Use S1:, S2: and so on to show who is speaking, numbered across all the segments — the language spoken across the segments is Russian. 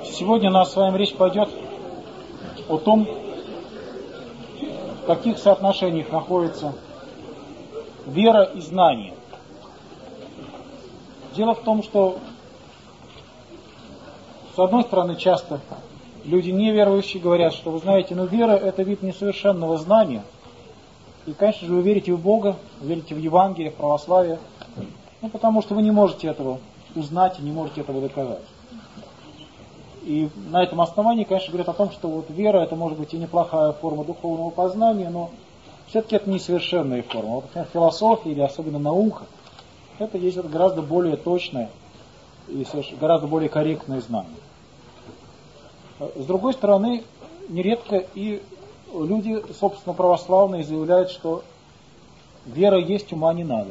S1: Сегодня у нас с вами речь пойдет о том, в каких соотношениях находится вера и знание. Дело в том, что с одной стороны часто люди неверующие говорят, что вы знаете, вера это вид несовершенного знания. И, конечно же, вы верите в Бога, верите в Евангелие, в православие, потому что вы не можете этого узнать и не можете этого доказать. И на этом основании, конечно, говорят о том, что вот вера это может быть и неплохая форма духовного познания, но все-таки это несовершенная форма. Вот, например, философия или особенно наука, это есть гораздо более точное и гораздо более корректное знание. С другой стороны, нередко и люди, собственно, православные заявляют, что вера есть, ума не надо.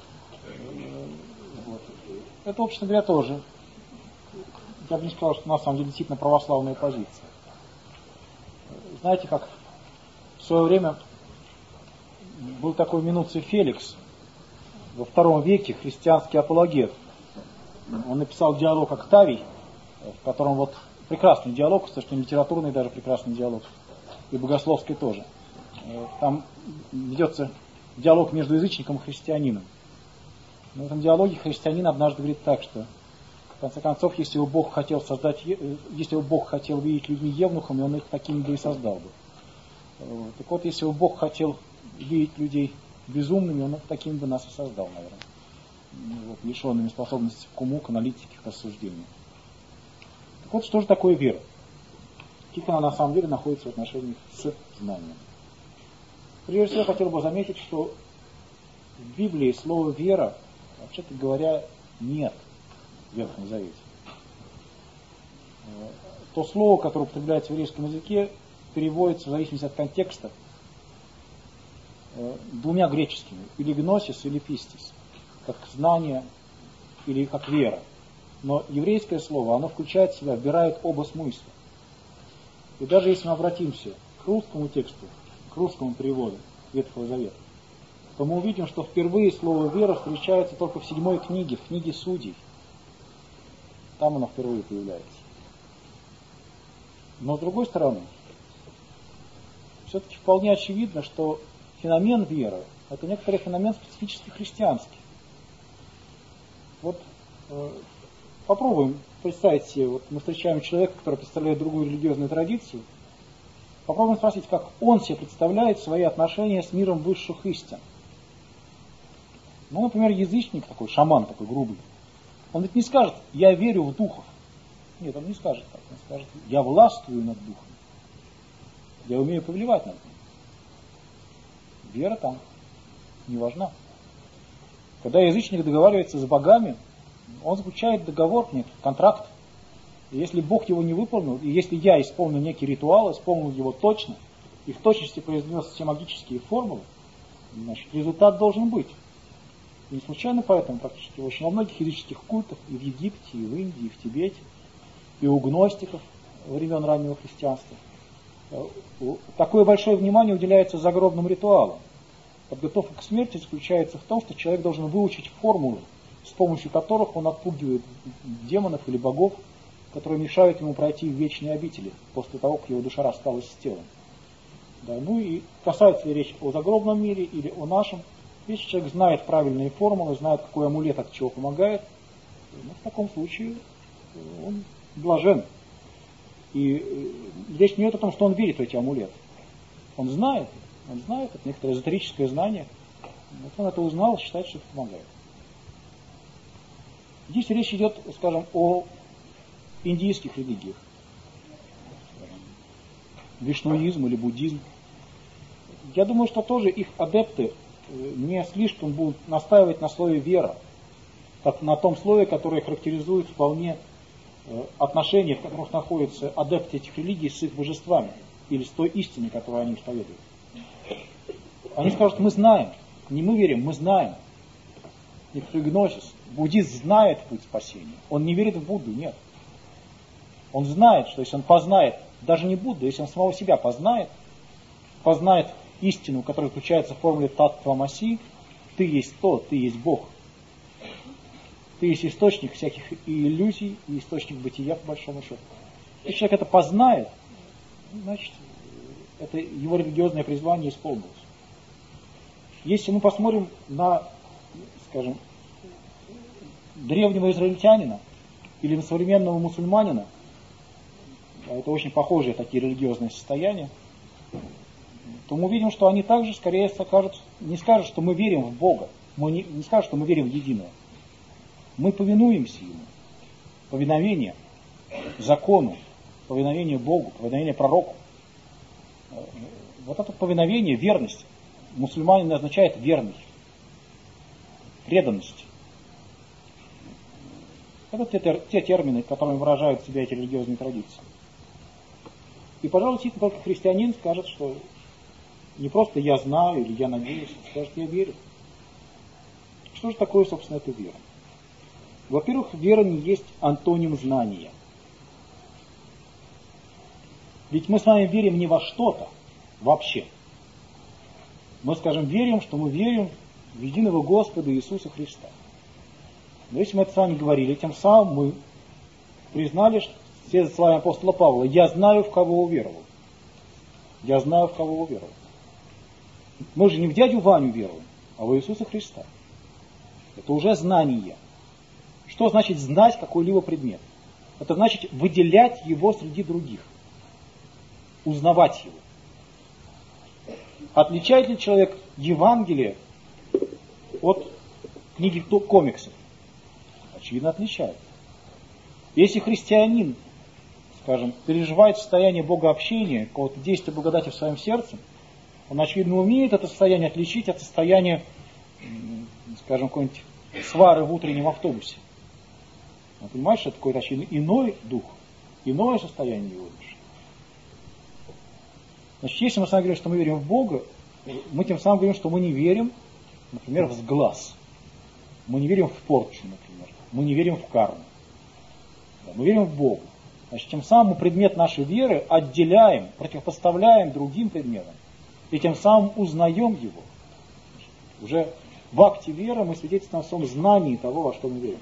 S1: Вот. Это, общем говоря, тоже. Я бы не сказал, что на самом деле действительно православная позиция. Знаете, как в свое время был такой Минуций Феликс, во II веке христианский апологет. Он написал диалог «Октавий», в котором вот прекрасный диалог, кстати, литературный даже прекрасный диалог, и богословский тоже. Там ведется диалог между язычником и христианином. В этом диалоге христианин однажды говорит так, что в конце концов, если бы Бог хотел видеть людьми евнухами, он их такими бы и создал бы. Так вот, если бы Бог хотел видеть людей безумными, он их такими бы нас и создал, наверное. Лишенными способности к уму, к аналитике, к рассуждению. Так вот, что же такое вера? Как она на самом деле находится в отношениях с знанием? Прежде всего, я хотел бы заметить, что в Библии слова «вера», вообще-то говоря, нет. В Ветхом Завете. То слово, которое употребляется в еврейском языке, переводится в зависимости от контекста двумя греческими. Или гносис, или пистис. Как знание, или как вера. Но еврейское слово, оно включает в себя, вбирает оба смысла. И даже если мы обратимся к русскому тексту, к русскому переводу Ветхого Завета, то мы увидим, что впервые слово «вера» встречается только в 7 книге, в книге Судей. Там оно впервые появляется. Но с другой стороны, все-таки вполне очевидно, что феномен веры – это некоторый феномен специфически христианский. Вот попробуем представить себе, вот мы встречаем человека, который представляет другую религиозную традицию, попробуем спросить, как он себе представляет свои отношения с миром высших истин. Например, язычник такой, шаман такой грубый, он ведь не скажет, я верю в духов. Нет, он не скажет так. Он скажет, я властвую над духом. Я умею повелевать над ним. Вера там не важна. Когда язычник договаривается с богами, он заключает договор, нет, контракт. И если Бог его не выполнил, и если я исполнил некий ритуал, исполнил его точно, и в точности произнес все магические формулы, значит, результат должен быть. И не случайно поэтому практически очень во многих языческих культах, и в Египте, и в Индии, и в Тибете, и у гностиков времен раннего христианства, такое большое внимание уделяется загробным ритуалам. Подготовка к смерти заключается в том, что человек должен выучить формулы, с помощью которых он отпугивает демонов или богов, которые мешают ему пройти в вечные обители после того, как его душа рассталась с телом. Да, и касается ли речь о загробном мире или о нашем, если человек знает правильные формулы, знает, какой амулет от чего помогает, в таком случае он блажен. И здесь не идет о том, что он верит в эти амулеты. Он знает, это некоторое эзотерическое знание. Вот он это узнал, считает, что это помогает. Здесь речь идет, скажем, о индийских религиях. Вишнуизм или буддизм. Я думаю, что тоже их адепты не слишком будут настаивать на слове «вера», как на том слове, которое характеризует вполне отношения, в которых находятся адепты этих религий с их божествами или с той истиной, которую они исповедуют. Они скажут, мы знаем, не мы верим, мы знаем. Некоторый гносис. Буддист знает путь спасения. Он не верит в Будду, нет. Он знает, что если он познает, даже не Будду, если он самого себя познает истину, которая заключается в формуле «Таттва-маси», ты есть то, ты есть Бог. Ты есть источник всяких иллюзий и источник бытия, по большому счету. Если человек это познает, значит, это его религиозное призвание исполнилось. Если мы посмотрим на, скажем, древнего израильтянина или на современного мусульманина, это очень похожие такие религиозные состояния, то мы видим, что они также скорее не скажут, что мы верим в Бога, мы не скажут, что мы верим в единое. Мы повинуемся Ему. Повиновение закону, повиновение Богу, повиновение пророку. Вот это повиновение, верность. Мусульманин означает верный, преданность. Это те термины, которыми выражают себя эти религиозные традиции. И, пожалуй, только христианин скажет, что не просто я знаю или я надеюсь, он скажет, я верю. Что же такое, собственно, эта вера? Во-первых, вера не есть антоним знания. Ведь мы с вами верим не во что-то вообще. Мы, скажем, верим, что мы верим в единого Господа Иисуса Христа. Но если мы это с вами говорили, тем самым мы признали, что все словами апостола Павла, я знаю, в кого уверовал. Я знаю, в кого уверовал. Мы же не в дядю Ваню веруем, а в Иисуса Христа. Это уже знание. Что значит знать какой-либо предмет? Это значит выделять его среди других. Узнавать его. Отличает ли человек Евангелие от книги комиксов? Очевидно, отличает. Если христианин, скажем, переживает состояние богообщения, какого-то действия благодати в своем сердце, он, очевидно, умеет это состояние отличить от состояния, скажем, какой-нибудь свары в утреннем автобусе. Он понимает, что это какой-то, очевидно, иной дух, иное состояние его души. Значит, если мы с вами говорим, что мы верим в Бога, мы тем самым говорим, что мы не верим, например, в сглаз. Мы не верим в порчу, например. Мы не верим в карму. Мы верим в Бога. Значит, тем самым мы предмет нашей веры отделяем, противопоставляем другим предметам. И тем самым узнаем его. Уже в акте веры мы свидетельствуем о своем знании того, во что мы верим.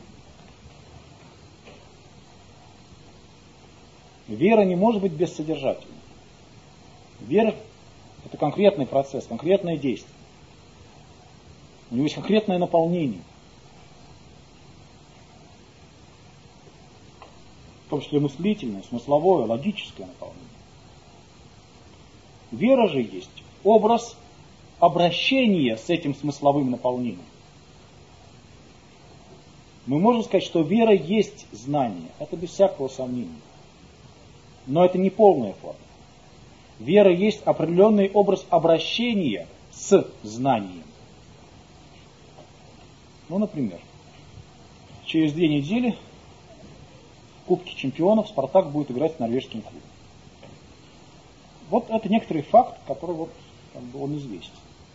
S1: Вера не может быть бессодержательной. Вера – это конкретный процесс, конкретное действие. У него есть конкретное наполнение. В том числе мыслительное, смысловое, логическое наполнение. Вера же есть образ обращения с этим смысловым наполнением. Мы можем сказать, что вера есть знание. Это без всякого сомнения. Но это не полная форма. Вера есть определенный образ обращения с знанием. Ну, например, через 2 недели в Кубке чемпионов Спартак будет играть с норвежским клубом. Вот это некоторый факт, который он известен.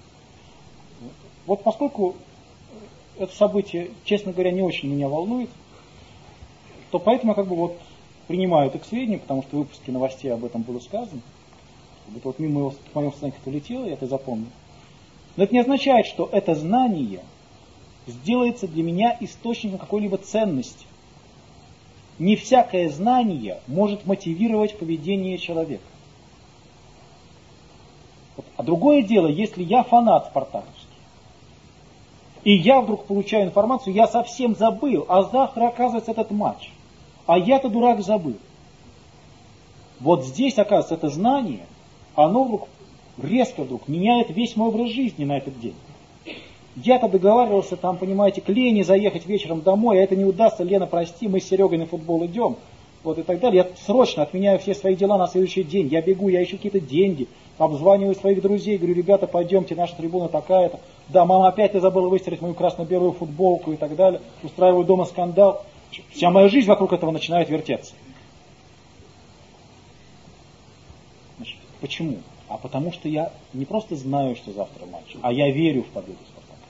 S1: Вот поскольку это событие, честно говоря, не очень меня волнует, то поэтому я принимаю это к сведению, потому что в выпуске новостей об этом было сказано. Это мимо моего сознания как-то летело, я это запомнил. Но это не означает, что это знание сделается для меня источником какой-либо ценности. Не всякое знание может мотивировать поведение человека. А другое дело, если я фанат спартаковский, и я вдруг получаю информацию, я совсем забыл, а завтра оказывается этот матч. А я-то дурак забыл. Вот здесь, оказывается, это знание, оно резко меняет весь мой образ жизни на этот день. Я-то договаривался, понимаете, к Лене заехать вечером домой, а это не удастся, Лена, прости, мы с Серегой на футбол идем, и так далее. Я срочно отменяю все свои дела на следующий день, я бегу, я ищу какие-то деньги, обзваниваю своих друзей, говорю, ребята, пойдемте, наша трибуна такая-то. Да, мама, опять ты забыла выстирать мою красно-белую футболку и так далее. Устраиваю дома скандал. Вся моя жизнь вокруг этого начинает вертеться. Значит, почему? А потому что я не просто знаю, что завтра матч, а я верю в победу Спартака.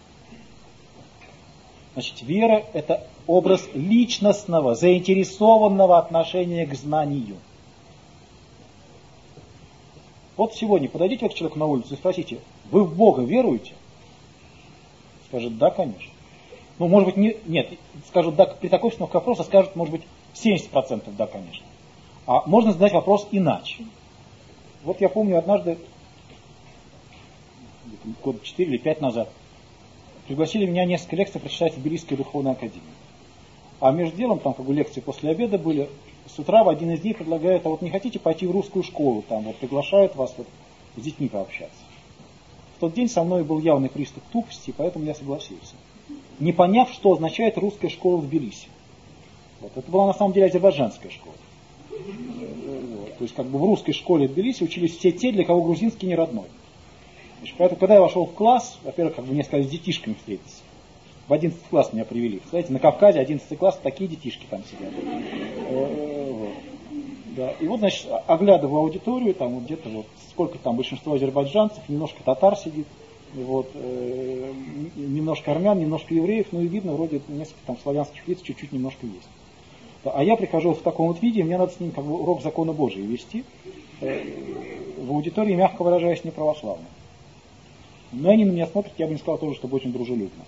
S1: Значит, вера – это образ личностного, заинтересованного отношения к знанию. Вот сегодня подойдите к человеку на улицу и спросите, вы в Бога веруете? Скажет, да, конечно. Ну, может быть, нет, скажут, да, при такой установке вопроса скажут, может быть, 70% да, конечно. А можно задать вопрос иначе. Вот я помню однажды, года 4 или 5 назад, пригласили меня несколько лекций прочитать в Тбилисской духовной академии. А между делом, там как бы лекции после обеда были, с утра в один из них предлагают, а вот не хотите пойти в русскую школу, там вот приглашают вас вот с детьми пообщаться. В тот день со мной был явный приступ тупости, поэтому я согласился. Не поняв, что означает русская школа в Тбилиси. Вот. Это была на самом деле азербайджанская школа. Вот. То есть как бы в русской школе в Тбилиси учились все те, для кого грузинский не родной. Значит, поэтому, когда я вошел в класс, во-первых, как бы мне сказали с детишками встретиться. В 11 класс меня привели. Представляете, на Кавказе 11 класс, такие детишки там сидят. Вот. Да. И вот, значит, оглядываю аудиторию, там вот где-то вот сколько там большинство азербайджанцев, немножко татар сидит, вот, немножко армян, немножко евреев, ну и видно, вроде несколько там славянских лиц чуть-чуть немножко есть. Да. А я прихожу в таком вот виде, и мне надо с ним как бы урок закона Божия вести. В аудитории, мягко выражаясь, не православно. Но они на меня смотрят, я бы не сказал тоже, чтобы очень дружелюбно.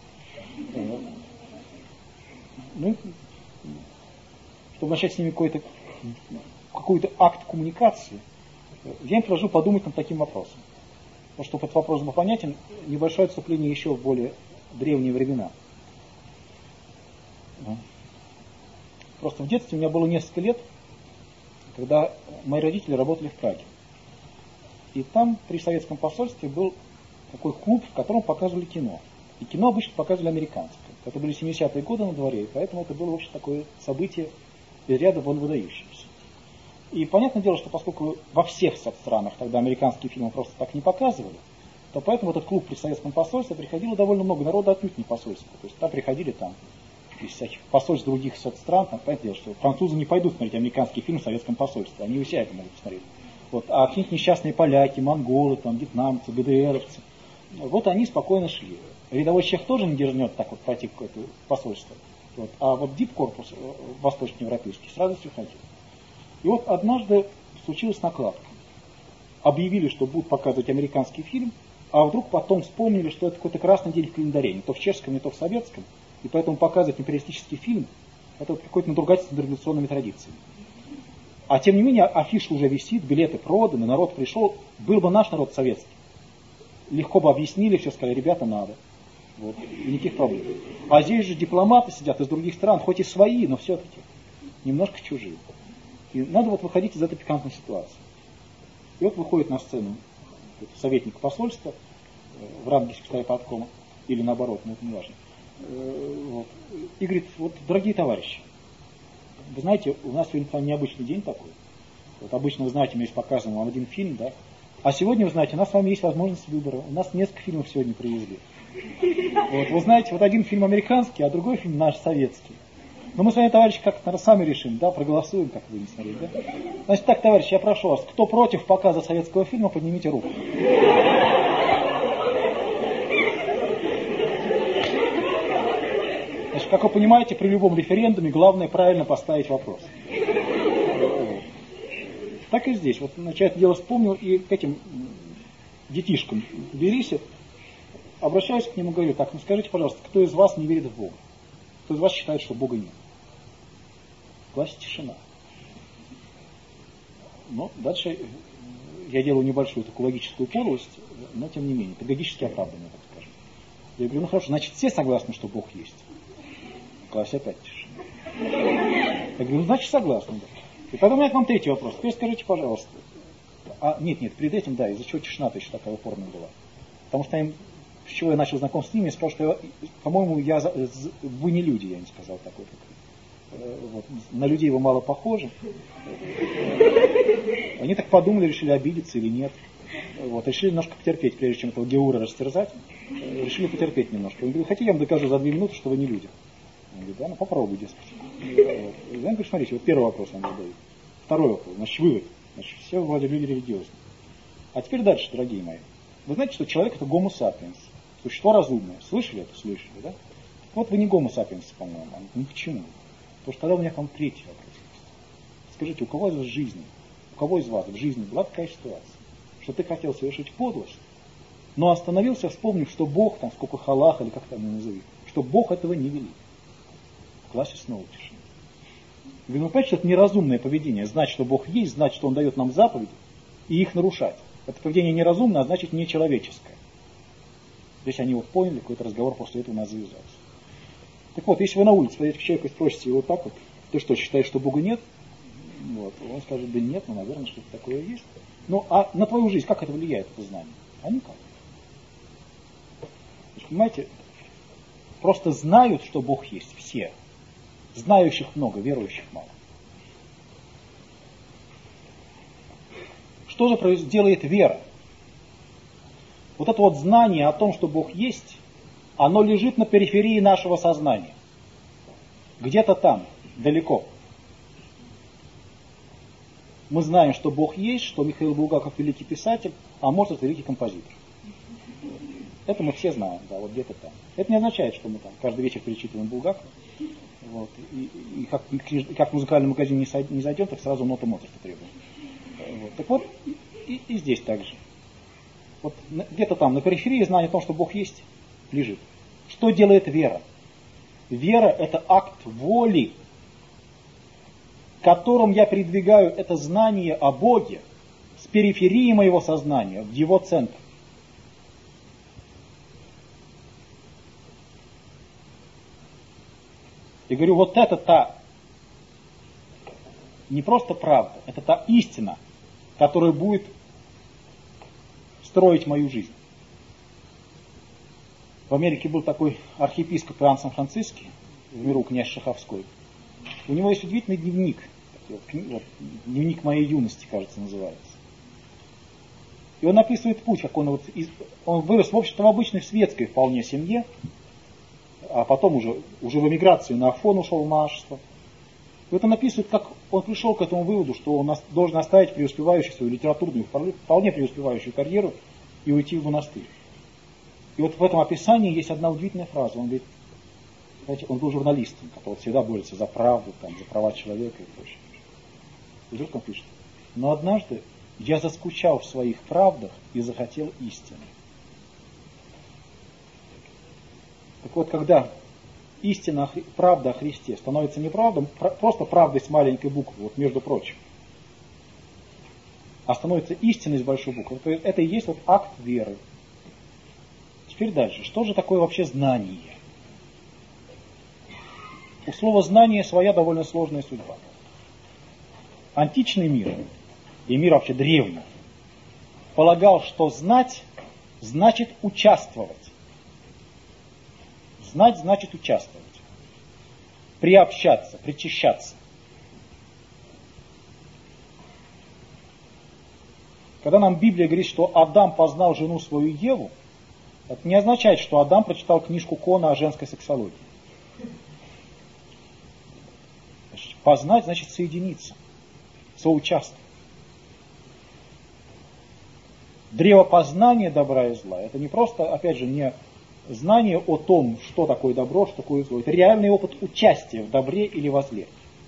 S1: Ну, чтобы начать с ними какой-то акт коммуникации, я им предложил подумать над таким вопросом. Потому что, чтобы этот вопрос был понятен, небольшое отступление еще в более древние времена. Просто в детстве у меня было несколько лет, когда мои родители работали в Праге. И там при советском посольстве был такой клуб, в котором показывали кино. И кино обычно показывали американское. Это были 70-е годы на дворе, и поэтому это было вообще такое событие из ряда вон выдающееся. И понятное дело, что поскольку во всех странах тогда американские фильмы просто так не показывали, то поэтому этот клуб при советском посольстве приходило довольно много народа, отнюдь не посольства. То есть там приходили там из всяких посольств других соцстран, там, понятное дело, что французы не пойдут смотреть американский фильм в советском посольстве, они у себя это могут посмотреть. Вот. А какие-нибудь несчастные поляки, монголы, там, вьетнамцы, ГДРовцы, вот они спокойно шли. Рядовой чех тоже не дерзнет так вот пройти какое-то посольство. Вот. А вот дипкорпус восточноевропейский с радостью ходил. И вот однажды случилась накладка. Объявили, что будут показывать американский фильм, а вдруг потом вспомнили, что это какой-то красный день в календаре, не то в чешском, не то в советском, и поэтому показывать империалистический фильм это вот какое-то надругательство над революционными традициями. А тем не менее афиша уже висит, билеты проданы, народ пришел, был бы наш народ советский. Легко бы объяснили, все сказали, ребята, надо. Вот, и никаких проблем. А здесь же дипломаты сидят из других стран, хоть и свои, но все-таки немножко чужие. И надо вот выходить из этой пикантной ситуации. И вот выходит на сцену советник посольства в ранге секретаря парткома, или наоборот, но это не важно. Вот, и говорит, вот, дорогие товарищи, вы знаете, у нас сегодня необычный день такой. Вот обычно, вы знаете, у меня есть показан вам один фильм, да? А сегодня, вы знаете, у нас с вами есть возможность выбора. У нас несколько фильмов сегодня привезли. Вот, вы знаете, вот один фильм американский, а другой фильм наш советский. Но мы с вами, товарищи, как-то сами решим, да, проголосуем, как вы не смотрели, да? Значит так, товарищи, я прошу вас, кто против показа советского фильма, поднимите руку. Значит, как вы понимаете, при любом референдуме главное правильно поставить вопрос. Так и здесь. Вот начать дело вспомнил и к этим детишкам в Тбилиси обращаюсь к нему и говорю, так, ну скажите, пожалуйста, кто из вас не верит в Бога? Кто из вас считает, что Бога нет? В классе тишина. Но дальше я делаю небольшую такую логическую подлость, но тем не менее, педагогически оправданную, так скажем. Я говорю, ну хорошо, значит все согласны, что Бог есть? В классе опять тишина. Я говорю, ну значит согласны, да. И потом у меня к вам третий вопрос. Теперь скажите, пожалуйста. Нет, перед этим, да, из-за чего тишина-то еще такая упорная была. Потому что с чего я начал знакомство с ними, я сказал, что, по-моему, вы не люди, я им сказал такой. Вот, на людей вы мало похожи. Они так подумали, решили обидеться или нет. Вот, решили немножко потерпеть, прежде чем этого Геура растерзать. Решили потерпеть немножко. Он говорит, хотите, я вам докажу за 2 минуты, что вы не люди. Он говорит, да, ну попробуй, дескать. Вот. Я говорю, смотрите, вот первый вопрос он задает. Второй вопрос, значит, вывод. Значит, все вроде люди религиозные. А теперь дальше, дорогие мои. Вы знаете, что человек это гомо сапиенс, существо разумное. Слышали это? Слышали, да? Вот вы не гомо сапиенс, по-моему. Ну почему? Потому что тогда у меня к вам третий вопрос есть. Скажите, у кого из вас в жизни, у кого из вас в жизни была такая ситуация, что ты хотел совершить подлость, но остановился, вспомнив, что Бог, там, сколько халах, или как там его назови, что Бог этого не велит. В классе снова тишина. Вы понимаете, что это неразумное поведение. Знать, что Бог есть, знать, что Он дает нам заповеди, и их нарушать. Это поведение неразумное, а значит нечеловеческое. Здесь они вот поняли, какой-то разговор после этого у нас завязался. Так вот, если вы на улице подойдете к человеку и спросите его вот так вот, ты что, считаешь, что Бога нет? Вот. Он скажет, да нет, ну, наверное, что-то такое есть. Ну, а на твою жизнь как это влияет, это знание? А никак. Понимаете, просто знают, что Бог есть все. Знающих много, верующих мало. Что же делает вера? Вот это вот знание о том, что Бог есть, оно лежит на периферии нашего сознания. Где-то там, далеко. Мы знаем, что Бог есть, что Михаил Булгаков великий писатель, а Моцарт великий композитор. Это мы все знаем, да, вот где-то там. Это не означает, что мы там каждый вечер перечитываем Булгакова. Вот, и как в музыкальный магазин не зайдем, так сразу ноту Моцарта требуем. Вот, так вот, и здесь также. Вот где-то там, на периферии знание о том, что Бог есть, лежит. Что делает вера? Вера – это акт воли, которым я передвигаю это знание о Боге с периферии моего сознания в его центр. И говорю, вот это та, не просто правда, это та истина, которая будет строить мою жизнь. В Америке был такой архиепископ Иоанн Сан-Франциский, в миру князь Шаховской. У него есть удивительный дневник, дневник моей юности, кажется, называется. И он описывает путь, как он вырос, в общем-то, в обычной светской вполне семье, а потом уже в эмиграцию на Афон ушел в монашество. И вот он описывает, как он пришел к этому выводу, что он должен оставить преуспевающую свою литературную, вполне преуспевающую карьеру и уйти в монастырь. И вот в этом описании есть одна удивительная фраза. Он говорит, знаете, он был журналистом, который всегда борется за правду, там, за права человека и прочее. И вдруг он пишет, но однажды я заскучал в своих правдах и захотел истины. Так вот, когда истина, правда о Христе становится не правдой, просто правдой с маленькой буквы, вот между прочим, а становится истиной с большой буквы, то это и есть вот акт веры. Теперь дальше. Что же такое вообще знание? У слова знание своя довольно сложная судьба. Античный мир, и мир вообще древний, полагал, что знать значит участвовать. Знать значит участвовать. Приобщаться, причащаться. Когда нам Библия говорит, что Адам познал жену свою Еву, это не означает, что Адам прочитал книжку Кона о женской сексологии. Значит, познать значит соединиться, соучаствовать. Древо познания добра и зла – это не просто, опять же, не знание о том, что такое добро, что такое зло. Это реальный опыт участия в добре или во зле.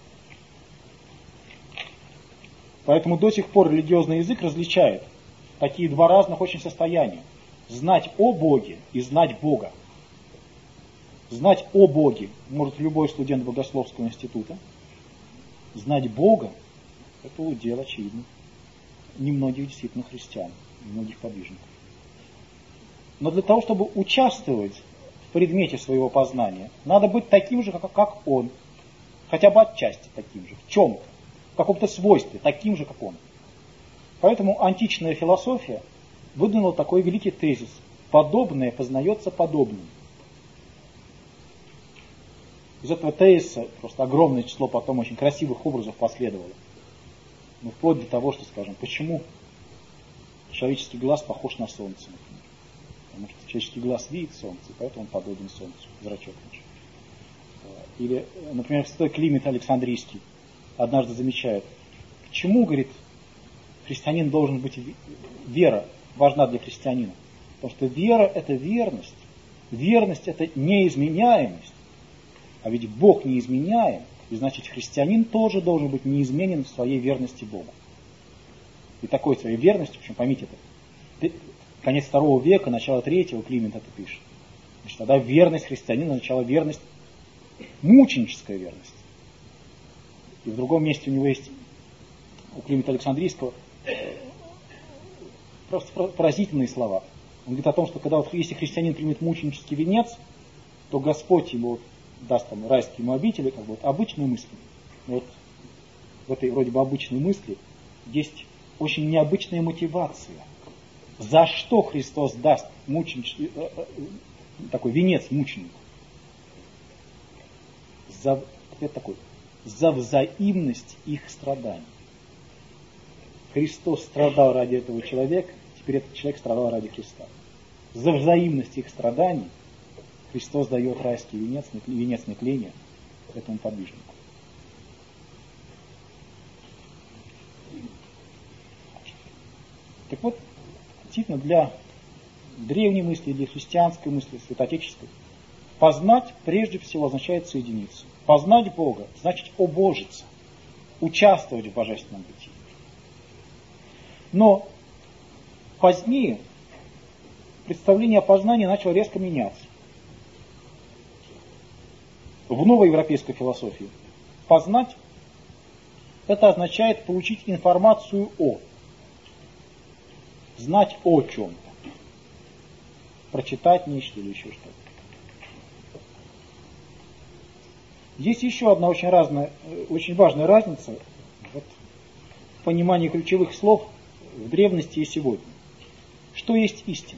S1: Поэтому до сих пор религиозный язык различает такие два разных очень состояния. Знать о Боге и знать Бога. Знать о Боге может любой студент Богословского института. Знать Бога – это удел очевидно немногих действительно христиан, немногих подвижников. Но для того, чтобы участвовать в предмете своего познания, надо быть таким же, как он. Хотя бы отчасти таким же, в чем-то, в каком-то свойстве, таким же, как он. Поэтому античная философия выдвинула такой великий тезис. Подобное познается подобным. Из этого тезиса просто огромное число потом очень красивых образов последовало. Ну, вплоть до того, что, скажем, почему человеческий глаз похож на солнце, например. Потому что человеческий глаз видит солнце, и поэтому он подобен солнцу, зрачок наш. Или, например, святой Климент Александрийский однажды замечает, почему, говорит, христианин должен быть, вера важна для христианина. Потому что вера – это верность. Верность – это неизменяемость. А ведь Бог неизменяем, и значит христианин тоже должен быть неизменен в своей верности Богу. И такой своей верностью, в общем, поймите это, конец II века, начало III Климент это пишет. Значит, тогда верность христианина означала верность, мученическая верность. И в другом месте у него есть, у Климента Александрийского, просто поразительные слова. Он говорит о том, что когда если христианин примет мученический венец, то Господь ему даст там райские ему обители, как бы вот обычные мысли. Но вот в этой вроде бы обычной мысли есть очень необычная мотивация. За что Христос даст такой венец мученику? За взаимность их страданий. Христос страдал ради этого человека, теперь этот человек страдал ради Христа. За взаимность их страданий Христос дает райский венец нетления этому подвижнику. Так вот, действительно, для древней мысли, для христианской мысли, святоотеческой, познать прежде всего означает соединиться. Познать Бога значит обожиться, участвовать в божественном бытии. Но позднее представление о познании начало резко меняться. В новой европейской философии познать — это означает получить информацию о, знать о чем-то, прочитать нечто или еще что-то. Есть еще одна очень важная разница в понимании ключевых слов в древности и сегодня. Что есть истина?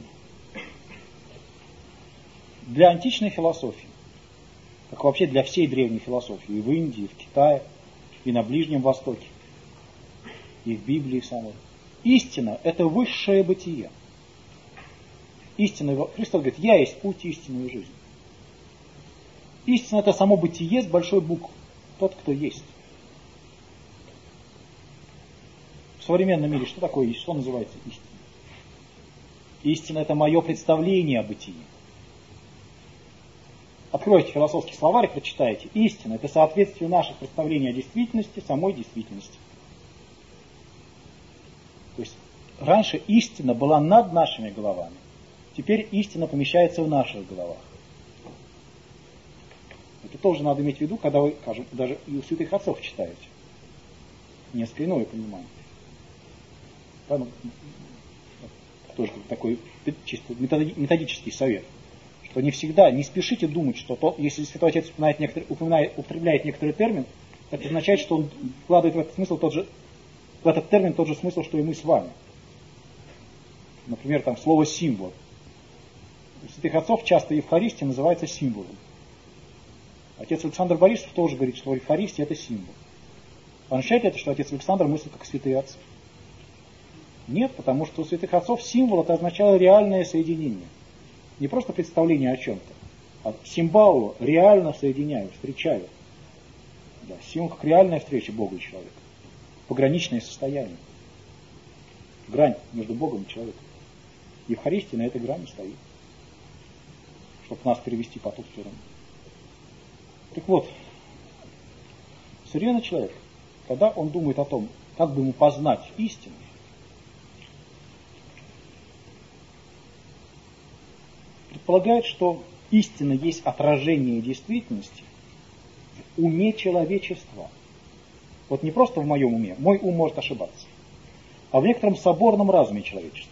S1: Для античной философии, как вообще для всей древней философии, и в Индии, и в Китае, и на Ближнем Востоке, и в Библии самой, истина – это высшее бытие. Истина, Христос говорит: «Я есть путь, истина и жизнь». Истина – это само бытие с большой буквы. Тот, кто есть. В современном мире что такое есть? Что называется истиной? Истина – это мое представление о бытии. Откройте философский словарь, прочитайте. Истина – это соответствие наших представлений о действительности самой действительности. То есть раньше истина была над нашими головами. Теперь истина помещается в наших головах. Это тоже надо иметь в виду, когда вы, скажем, даже и у святых отцов читаете. Несколько иное понимание. Тоже такой чисто методический совет. Что не всегда, не спешите думать, что если святой отец употребляет некоторый термин, это означает, что он вкладывает в этот смысл в этот термин тот же смысл, что и мы с вами. Например, там слово символ. У святых отцов часто Евхаристия называется символом. Отец Александр Борисов тоже говорит, что Евхаристия – это символ. Означает это, что отец Александр мыслит как святые отцы? Нет, потому что у святых отцов символ – это означало реальное соединение. Не просто представление о чем-то, а символу реально соединяю, встречаю. Да, символ как реальная встреча Бога и человека. Пограничное состояние. Грань между Богом и человеком. Евхаристия на этой грани стоит, чтобы нас перевести по ту сторону. Так вот, современный человек, когда он думает о том, как бы ему познать истину, предполагает, что истина есть отражение действительности в уме человечества. Вот не просто в моем уме, мой ум может ошибаться, а в некотором соборном разуме человечества.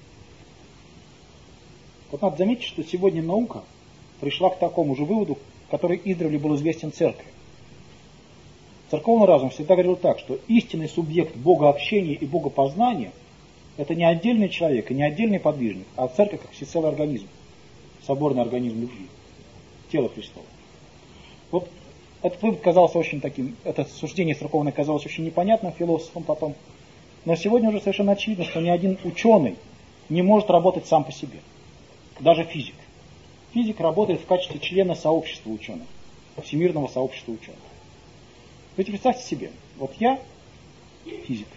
S1: Вот надо заметить, что сегодня наука пришла к такому же выводу, который издревле был известен церкви. Церковный разум всегда говорил так, что истинный субъект богообщения и богопознания – это не отдельный человек и не отдельный подвижник, а церковь как всецелый организм, соборный организм любви, тело Христово. Вот этот вывод казался очень таким, это суждение церковное казалось очень непонятным философам потом, но сегодня уже совершенно очевидно, что ни один ученый не может работать сам по себе, даже физик. Физик работает в качестве члена сообщества ученых, всемирного сообщества ученых. Вы представьте себе, вот я физик,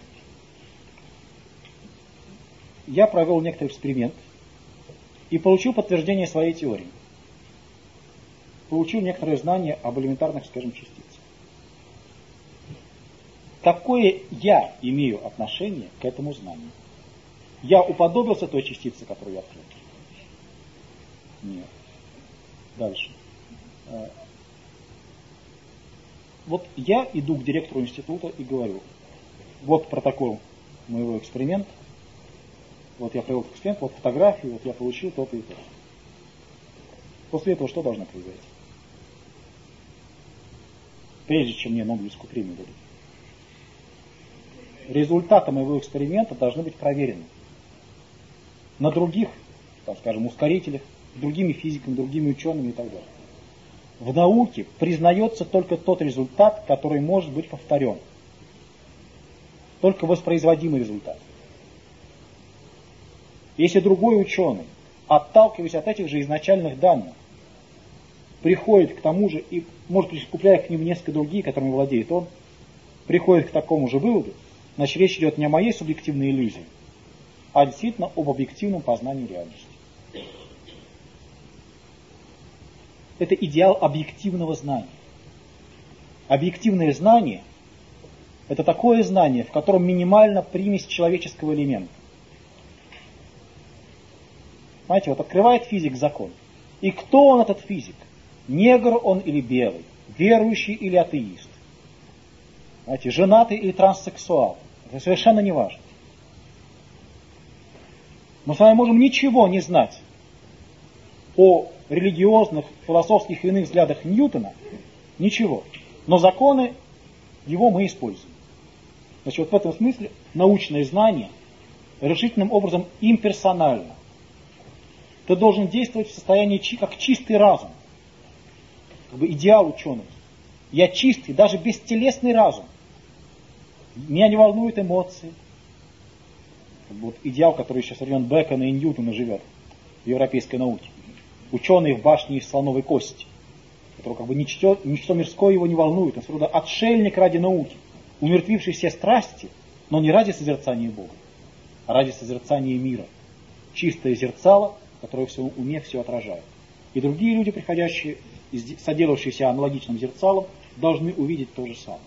S1: я провел некоторый эксперимент и получил подтверждение своей теории. Получил некоторые знания об элементарных, скажем, частицах. Какое я имею отношение к этому знанию? Я уподобился той частице, которую я открыл? Нет. Дальше. вот я иду к директору института и говорю, вот протокол моего эксперимента, вот я провел эксперимент, вот фотографии, вот я получил то-то и то-то. После этого что должно произойти? Прежде чем мне Нобелевскую премию дадут. Результаты моего эксперимента должны быть проверены на других, так скажем, ускорителях, другими физиками, другими учеными и так далее. В науке признается только тот результат, который может быть повторен. Только воспроизводимый результат. Если другой ученый, отталкиваясь от этих же изначальных данных, приходит к тому же, и, может, прикупляя к ним несколько другие, которыми владеет он, приходит к такому же выводу, значит, речь идет не о моей субъективной иллюзии, а действительно об объективном познании реальности. Это идеал объективного знания. Объективное знание – это такое знание, в котором минимальна примесь человеческого элемента. Знаете, вот открывает физик закон. И кто он, этот физик? Негр он или белый? Верующий или атеист? Знаете, женатый или транссексуал? Это совершенно не важно. Мы с вами можем ничего не знать о религиозных, философских и иных взглядах Ньютона, ничего. Но законы его мы используем. Значит, вот в этом смысле научное знание решительным образом имперсонально. Ты должен действовать в состоянии как чистый разум. Как бы идеал ученого. Я чистый, даже бестелесный разум. Меня не волнуют эмоции. Вот идеал, который еще со времен Бекона и Ньютона живет в европейской науке. Ученый в башне из слоновой кости, которого как бы ничто мирское его не волнует. Он своего рода отшельник ради науки, умертвивший все страсти, но не ради созерцания Бога, а ради созерцания мира. Чистое зерцало, которое в своем уме все отражает. И другие люди, приходящие, соделавшиеся аналогичным зерцалом, должны увидеть то же самое.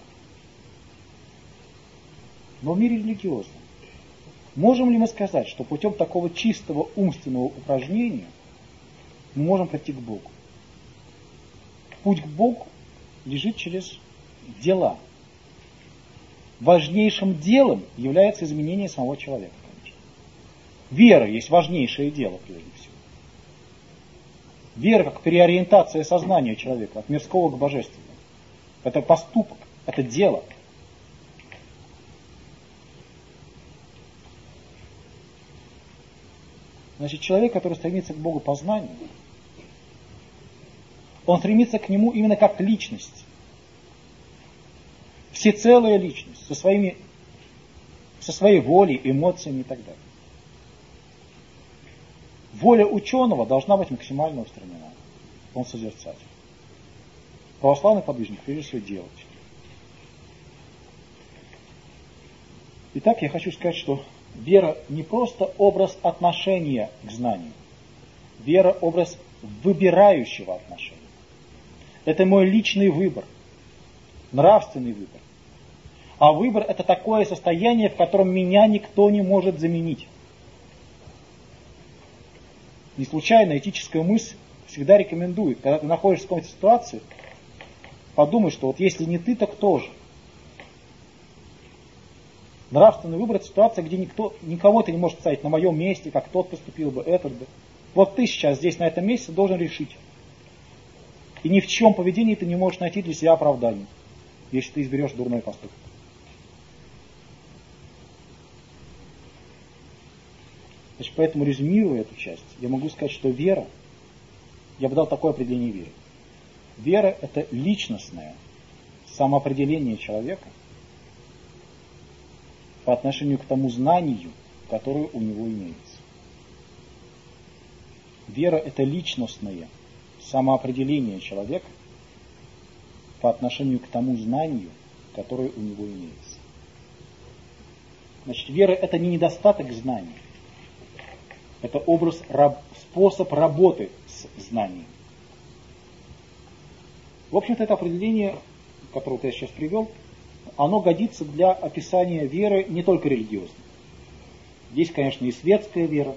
S1: Но в мире религиозном можем ли мы сказать, что путем такого чистого умственного упражнения мы можем прийти к Богу? Путь к Богу лежит через дела. Важнейшим делом является изменение самого человека, конечно. Вера есть важнейшее дело, прежде всего. Вера как переориентация сознания человека от мирского к божественному. Это поступок, это дело. Значит, человек, который стремится к Богу познанию, он стремится к Нему именно как личность. Всецелая личность, со своей волей, эмоциями и так далее. Воля ученого должна быть максимально устранена. Он созерцатель. Православный подвижник, прежде всего, делать. Итак, я хочу сказать, что вера не просто образ отношения к знанию. Вера – образ выбирающего отношения. Это мой личный выбор, нравственный выбор. А выбор – это такое состояние, в котором меня никто не может заменить. Не случайно этическая мысль всегда рекомендует, когда ты находишься в какой-то ситуации, подумай, что вот если не ты, то кто же? Нравственный выбор – это ситуация, где никого ты не можешь ставить на моем месте, как тот поступил бы, этот бы. Вот ты сейчас здесь, на этом месте, должен решить. И ни в чем поведении ты не можешь найти для себя оправдания, если ты изберешь дурной поступок. Значит, поэтому, резюмируя эту часть, я могу сказать, что вера, я бы дал такое определение вере. Вера – это личностное самоопределение человека по отношению к тому знанию, которое у него имеется. Вера – это личностное самоопределение человека по отношению к тому знанию, которое у него имеется. Значит, вера – это не недостаток знания. Это способ работы с знанием. В общем-то, это определение, которое я сейчас привел, оно годится для описания веры не только религиозной. Есть, конечно, и светская вера,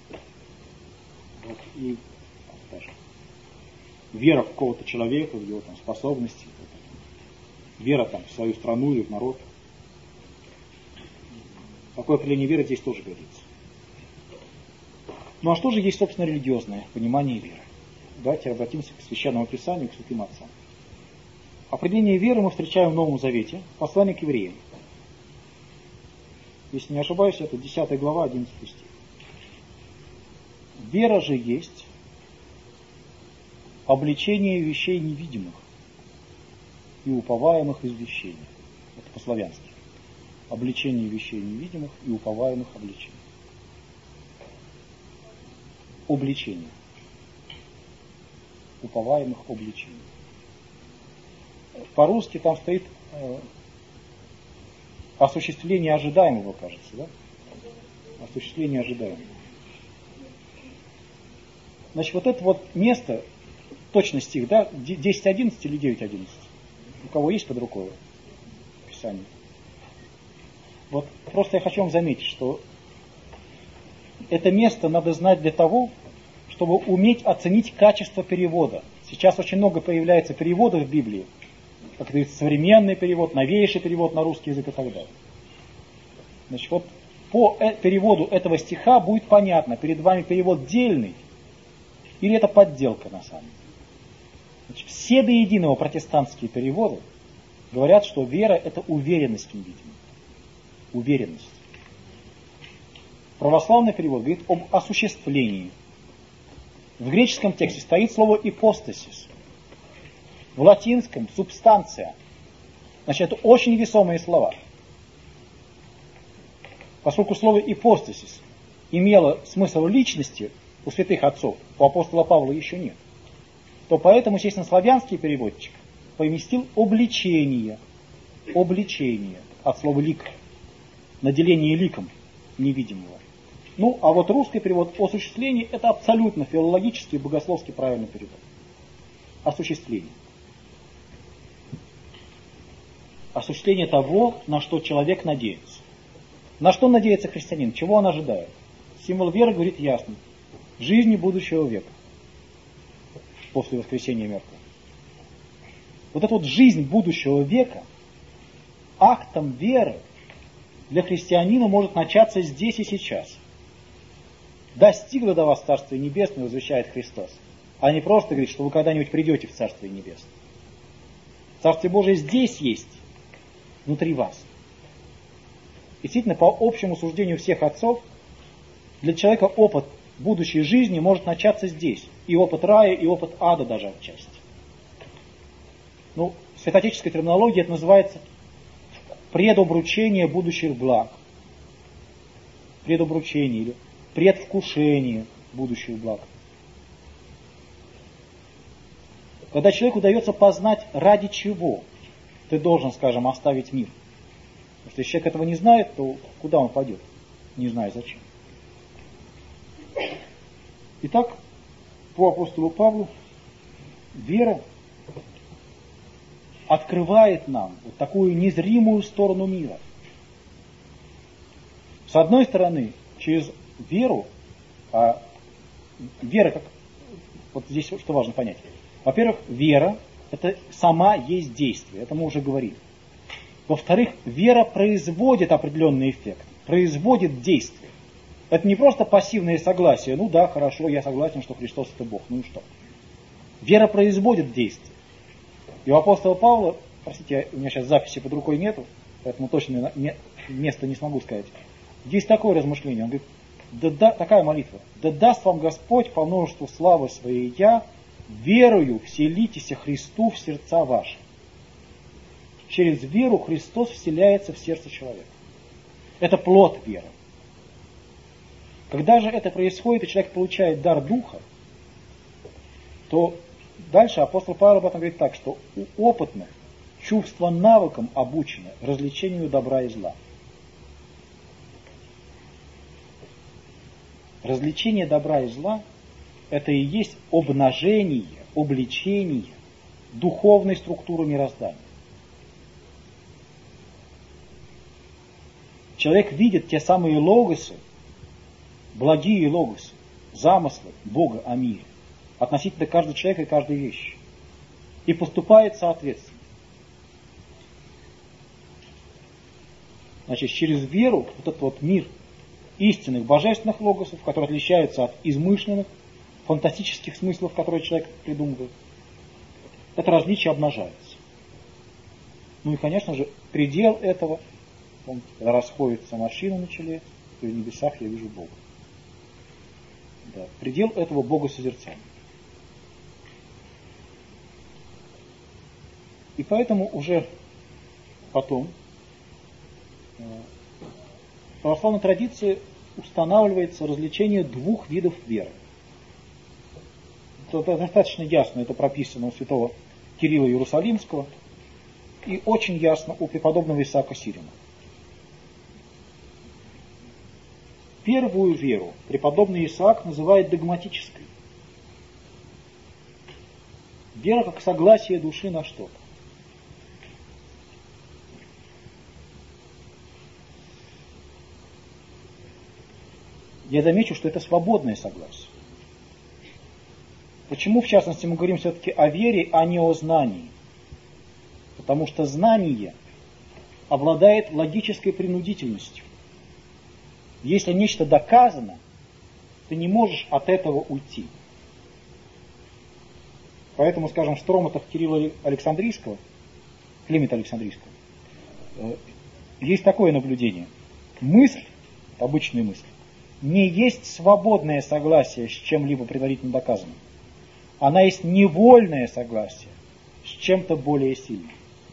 S1: и вера в какого-то человека, в его способности. Вера там, в свою страну или в народ. Такое определение веры здесь тоже говорится. Ну а что же есть, собственно, религиозное понимание веры? Давайте обратимся к Священному Писанию, к святым отцам. Определение веры мы встречаем в Новом Завете, в послании к евреям. Если не ошибаюсь, это 10 глава, 11 стих. Вера же есть обличение вещей невидимых и уповаемых извещений. Это по-славянски. Обличение вещей невидимых и уповаемых обличений. Обличение. Уповаемых обличений. По-русски там стоит осуществление ожидаемого, кажется, да? Осуществление ожидаемого. Значит, вот это вот место, точно стих, да, 10.11 или 9.11? У кого есть под рукой Писание? Вот просто я хочу вам заметить, что это место надо знать для того, чтобы уметь оценить качество перевода. Сейчас очень много появляется переводов в Библии, как говорится, современный перевод, новейший перевод на русский язык и так далее. Значит, вот по переводу этого стиха будет понятно, перед вами перевод дельный или это подделка на самом деле. Значит, все до единого протестантские переводы говорят, что вера – это уверенность в невидимом. Уверенность. Православный перевод говорит об осуществлении. В греческом тексте стоит слово «ипостасис». В латинском – «субстанция». Значит, это очень весомые слова. Поскольку слово «ипостасис» имело смысл личности у святых отцов, у апостола Павла еще нет, то поэтому, естественно, славянский переводчик поместил обличение. Обличение от слова «лик». Наделение ликом невидимого. Ну, а вот русский перевод «осуществление» – это абсолютно филологически и богословски правильный перевод. Осуществление. Осуществление того, на что человек надеется. На что надеется христианин? Чего он ожидает? Символ веры говорит ясно. Жизни будущего века. После воскресения мертвых. Вот эта вот жизнь будущего века актом веры для христианина может начаться здесь и сейчас. Достигло до вас Царствие Небесное, возвещает Христос. А не просто говорит, что вы когда-нибудь придете в Царствие Небесное. Царствие Божие здесь есть, внутри вас. И действительно, по общему суждению всех отцов, для человека опыт будущей жизни может начаться здесь. И опыт рая, и опыт ада даже отчасти. Ну, в святоотеческой терминологии это называется предобручение будущих благ. Предобручение или предвкушение будущих благ. Когда человеку удается познать, ради чего ты должен, скажем, оставить мир. Потому что если человек этого не знает, то куда он пойдет? Не зная зачем. Итак, по апостолу Павлу, вера открывает нам вот такую незримую сторону мира. С одной стороны, через веру, вера как, вот здесь что важно понять. Во-первых, вера – это сама есть действие, это мы уже говорили. Во-вторых, вера производит определенный эффект, производит действие. Это не просто пассивное согласие, ну да, хорошо, я согласен, что Христос это Бог, ну и что. Вера производит действие. И у апостола Павла, простите, у меня сейчас записи под рукой нету, поэтому точно место не смогу сказать. Есть такое размышление, он говорит, такая молитва. Да даст вам Господь по множеству славы своей я, верою вселитесь Христу в сердца ваши. Через веру Христос вселяется в сердце человека. Это плод веры. Когда же это происходит, и человек получает дар Духа, то дальше апостол Павел об этом говорит так, что у опытных чувства навыкам обучено развлечению добра и зла. Развлечение добра и зла – это и есть обнажение, обличение духовной структуры мироздания. Человек видит те самые логосы, благие логосы, замыслы Бога о мире относительно каждого человека и каждой вещи. И поступает соответственно. Значит, через веру вот этот вот мир истинных божественных логосов, которые отличаются от измышленных, фантастических смыслов, которые человек придумывает, это различие обнажается. Ну и, конечно же, предел этого, помните, когда расходится морщина на челе, то в небесах я вижу Бога. Да, предел этого богосозерцания. И поэтому уже потом в православной традиции устанавливается различение двух видов веры. Это достаточно ясно, это прописано у святого Кирилла Иерусалимского и очень ясно у преподобного Исаака Сирина. Первую веру преподобный Исаак называет догматической. Вера как согласие души на что-то. Я замечу, что это свободное согласие. Почему, в частности, мы говорим все-таки о вере, а не о знании? Потому что знание обладает логической принудительностью. Если нечто доказано, ты не можешь от этого уйти. Поэтому, скажем, в Строматах Кирилла Александрийского, Климента Александрийского, есть такое наблюдение. Мысль, обычная мысль, не есть свободное согласие с чем-либо предварительно доказанным. Она есть невольное согласие с чем-то более сильным.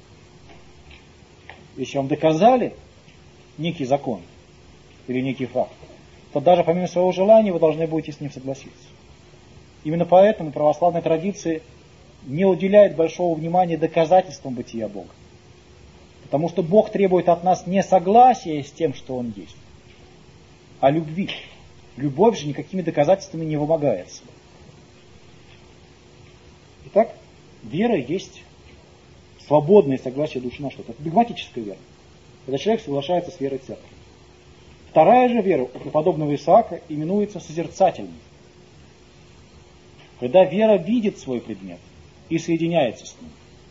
S1: Если вам доказали некий закон или некий факт, то даже помимо своего желания вы должны будете с ним согласиться. Именно поэтому православная традиция не уделяет большого внимания доказательствам бытия Бога. Потому что Бог требует от нас не согласия с тем, что Он есть, а любви. Любовь же никакими доказательствами не вымогается. Итак, вера есть свободное согласие души на что-то. Это догматическая вера, когда человек соглашается с верой церкви. Вторая же вера у преподобного Исаака именуется созерцательной. Когда вера видит свой предмет и соединяется с ним.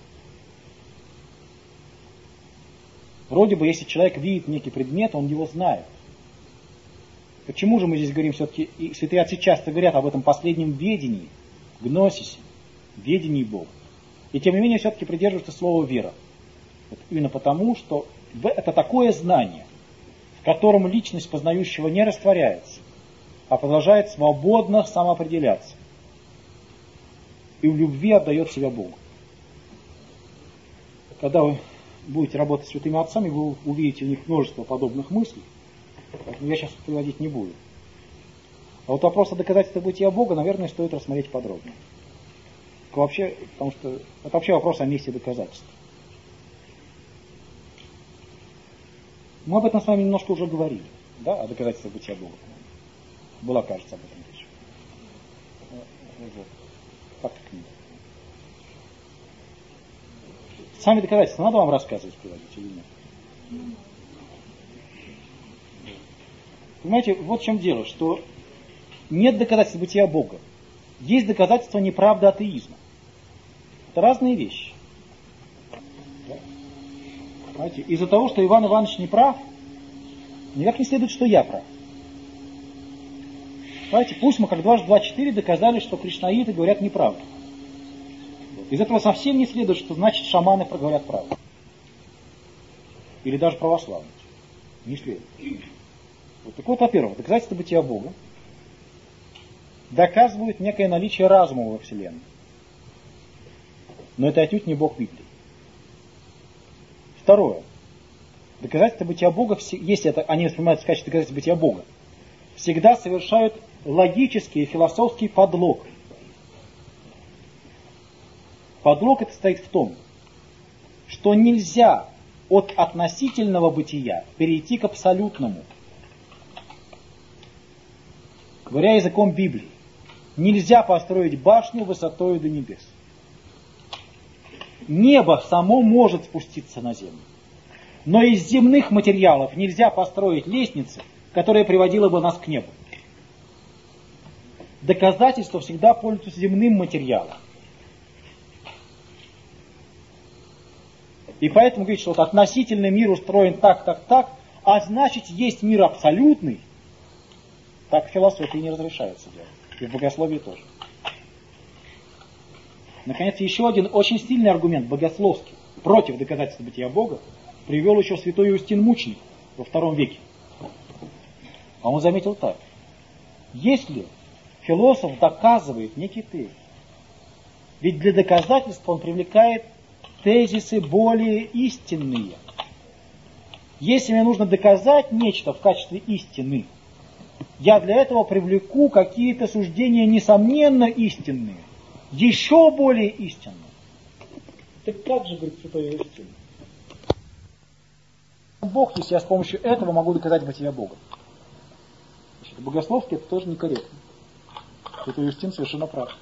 S1: Вроде бы, если человек видит некий предмет, он его знает. Почему же мы здесь говорим все-таки, и святые отцы часто говорят об этом последнем ведении, гносисе, ведении Бога. И тем не менее все-таки придерживаются слова вера. Вот именно потому, что это такое знание, в котором личность познающего не растворяется, а продолжает свободно самоопределяться. И в любви отдает себя Богу. Когда вы будете работать с святыми отцами, вы увидите у них множество подобных мыслей. Поэтому я сейчас приводить не буду. А вот вопрос о доказательстве бытия Бога, наверное, стоит рассмотреть подробнее. Вообще, потому что это вообще вопрос о месте доказательств. Мы об этом с вами немножко уже говорили, да, о доказательствах бытия Бога. Была, кажется, об этом речь. Вот. Как книга. Сами доказательства надо вам рассказывать, приводить или нет? Понимаете, вот в чем дело, что нет доказательств бытия Бога. Есть доказательства неправды атеизма. Это разные вещи. Понимаете, из-за того, что Иван Иванович не прав, никак не следует, что я прав. Понимаете, пусть мы как 2 × 2 = 4 доказали, что кришнаиты говорят неправду. Из этого совсем не следует, что значит шаманы проговорят правду. Или даже православные. Не следует. Вот. Так вот, во-первых, доказательства бытия Бога доказывают некое наличие разума во Вселенной. Но это отнюдь не Бог Библии. Второе. Доказательства бытия Бога, если это они воспринимаются в качестве доказательства бытия Бога, всегда совершают логический и философский подлог. Подлог это стоит в том, что нельзя от относительного бытия перейти к абсолютному. Говоря языком Библии, нельзя построить башню высотой до небес. Небо само может спуститься на землю. Но из земных материалов нельзя построить лестницы, которая приводила бы нас к небу. Доказательства всегда пользуются земным материалом. И поэтому говорит, что вот относительный мир устроен так, а значит есть мир абсолютный, так в философии не разрешается делать. И в богословии тоже. Наконец, еще один очень сильный аргумент богословский против доказательства бытия Бога привел еще святой Иустин Мученик во II веке. А он заметил так. Если философ доказывает некий тезис, ведь для доказательства он привлекает тезисы более истинные. Если мне нужно доказать нечто в качестве истины, я для этого привлеку какие-то суждения несомненно истинные, еще более истинные. Так как же, говорит святой Иустин? Бог, если я с помощью этого могу доказать бытие Бога. Значит, богословски это тоже некорректно. Святой Иустин совершенно прав.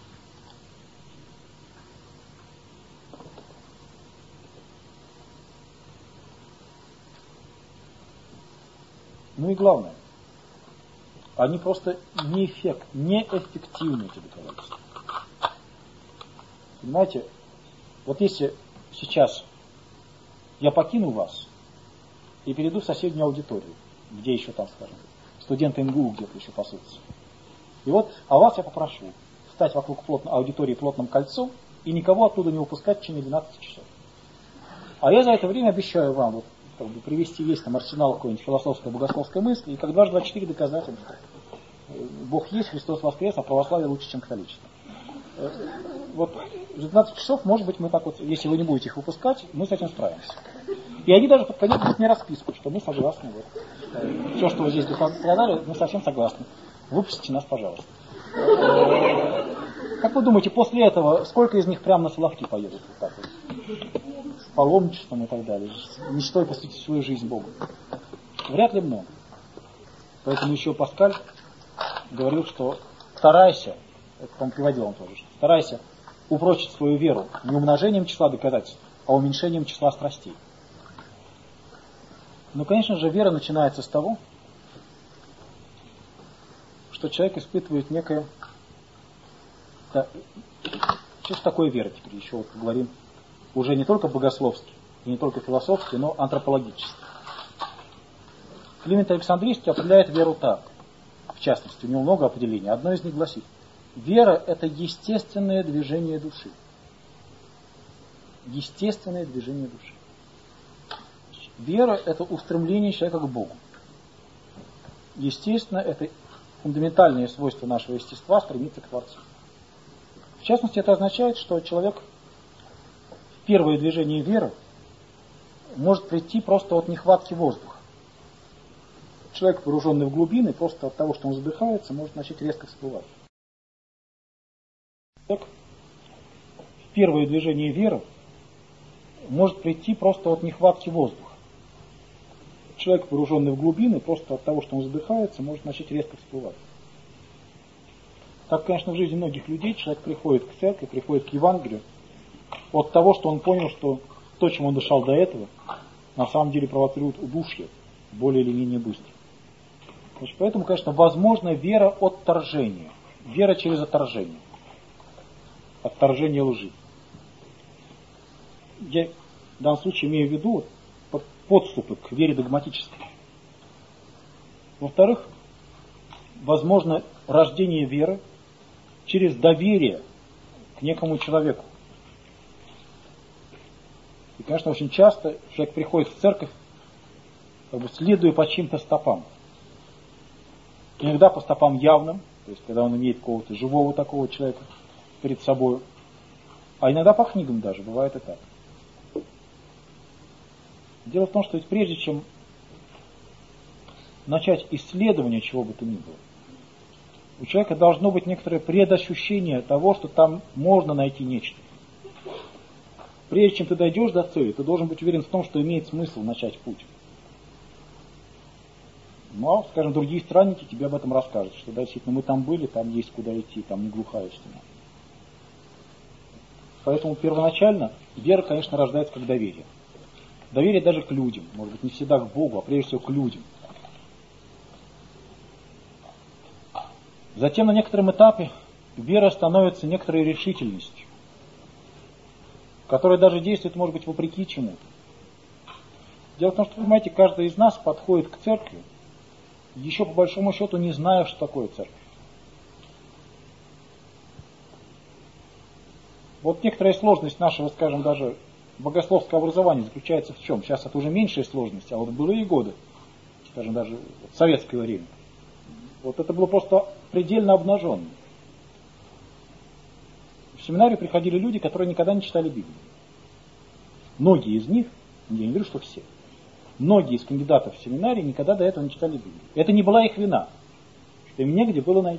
S1: Ну и главное, они просто неэффективны, эти доказательства. Понимаете, вот если сейчас я покину вас и перейду в соседнюю аудиторию, где еще там, скажем, студенты МГУ где-то еще пасутся, и вот, а вас я попрошу встать вокруг аудитории плотным кольцом и никого оттуда не выпускать в течение 12 часов. А я за это время обещаю вам вот, как бы, привести весь там арсенал какой-нибудь философской, богословской мысли, и как 2 × 2 = 4 доказать, что Бог есть, Христос воскрес, а православие лучше, чем католичество. Вот за 12 часов, может быть, мы так вот, если вы не будете их выпускать, мы с этим справимся. И они даже под конец дают мне расписку, что мы согласны. Вот. Все, что вы здесь сказали, мы совсем согласны. Выпустите нас, пожалуйста. Как вы думаете, после этого сколько из них прямо на Соловки поедут? Вот так вот? С паломничеством и так далее. С мечтой посвятить свою жизнь Богу. Вряд ли много. Поэтому еще Паскаль говорил, что старайся, это, по-моему, приводил он тоже, что старайся упрочить свою веру не умножением числа доказательств, а уменьшением числа страстей. Ну, конечно же, вера начинается с того, что человек испытывает некое... Да, что же такое вера теперь? Еще вот поговорим уже не только богословски, и не только философски, но антропологически. Климент Александрийский определяет веру так. В частности, у него много определений. Одно из них гласит: вера – это естественное движение души. Естественное движение души. Вера – это устремление человека к Богу. Естественно, это фундаментальное свойство нашего естества – стремиться к Творцу. В частности, это означает, что человек в первое движение веры может прийти просто от нехватки воздуха. Человек, погруженный в глубины, просто от того, что он задыхается, может начать резко всплывать. Человек в первое движение веры может прийти просто от нехватки воздуха. Человек, погруженный в глубины, просто от того, что он задыхается, может начать резко всплывать. Так, конечно, в жизни многих людей человек приходит к церкви, приходит к Евангелию от того, что он понял, что то, чем он дышал до этого, на самом деле провоцирует удушье, более или менее быстро. Значит, поэтому, конечно, возможна вера отторжения. Вера через отторжение. Отторжение лжи. Я в данном случае имею в виду подступы к вере догматической. Во-вторых, возможно рождение веры через доверие к некому человеку. И, конечно, очень часто человек приходит в церковь, как бы следуя по чьим-то стопам. Иногда по стопам явным, то есть когда он имеет какого-то живого такого человека перед собой, а иногда по книгам даже, бывает и так. Дело в том, что ведь прежде чем начать исследование чего бы то ни было, у человека должно быть некоторое предощущение того, что там можно найти нечто. Прежде чем ты дойдешь до цели, ты должен быть уверен в том, что имеет смысл начать путь. Но, скажем, другие странники тебе об этом расскажут, что да, действительно мы там были, там есть куда идти, там не глухая стена. Поэтому первоначально вера, конечно, рождается как доверие. Доверие даже к людям, может быть, не всегда к Богу, а прежде всего к людям. Затем на некотором этапе вера становится некоторой решительностью, которая даже действует, может быть, вопреки чему-то. Дело в том, что, понимаете, каждый из нас подходит к церкви, еще по большому счету не зная, что такое церковь. Вот некоторая сложность нашего, скажем, даже богословского образования заключается в чем? Сейчас это уже меньшая сложность, а вот в былые годы, скажем, даже в советское время, вот это было просто предельно обнаженно. В семинарию приходили люди, которые никогда не читали Библию. Многие из них, я не говорю, что все, многие из кандидатов в семинарии никогда до этого не читали Библию. Это не была их вина, что им негде было найти.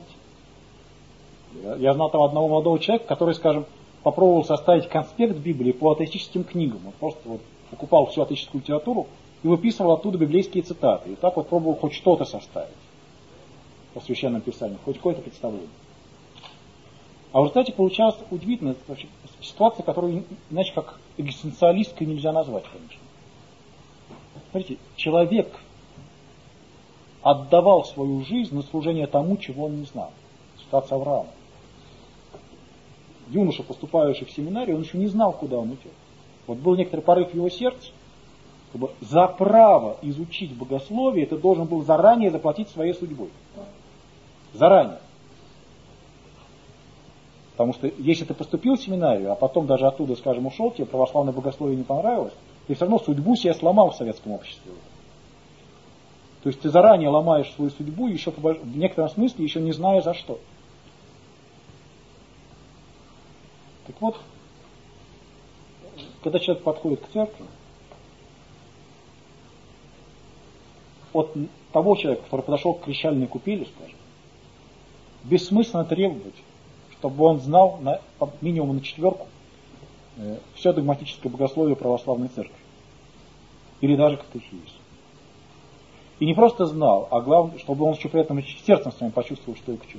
S1: Я знал там одного молодого человека, который, скажем, попробовал составить конспект Библии по атеистическим книгам. Он просто вот покупал всю атеистическую литературу и выписывал оттуда библейские цитаты. И так вот пробовал хоть что-то составить по священному писанию, хоть какое-то представление. А в результате получалась удивительная ситуация, которую иначе как экзистенциалисткой нельзя назвать, конечно. Смотрите, человек отдавал свою жизнь на служение тому, чего он не знал. Ситуация Авраама. Юноша, поступающий в семинарию, он еще не знал, куда он идет. Вот был некоторый порыв в его сердце, чтобы за право изучить богословие, ты должен был заранее заплатить своей судьбой. Заранее. Потому что если ты поступил в семинарию, а потом даже оттуда, скажем, ушел, тебе православное богословие не понравилось, ты все равно судьбу себе сломал в советском обществе. То есть ты заранее ломаешь свою судьбу, еще в некотором смысле еще не зная за что. Так вот, когда человек подходит к церкви, от того человека, который подошел к крещальной купели, скажем, бессмысленно требовать, чтобы он знал минимум на 4 все догматическое богословие православной церкви. Или даже катехизис. И не просто знал, а главное, чтобы он еще при этом сердцем своим почувствовал, что и к чему.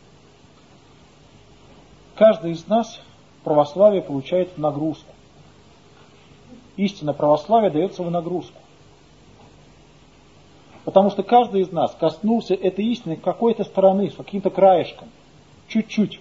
S1: Каждый из нас православие получает в нагрузку. Истина православия дается в нагрузку. Потому что каждый из нас коснулся этой истины какой-то стороны, с каким-то краешком. Чуть-чуть.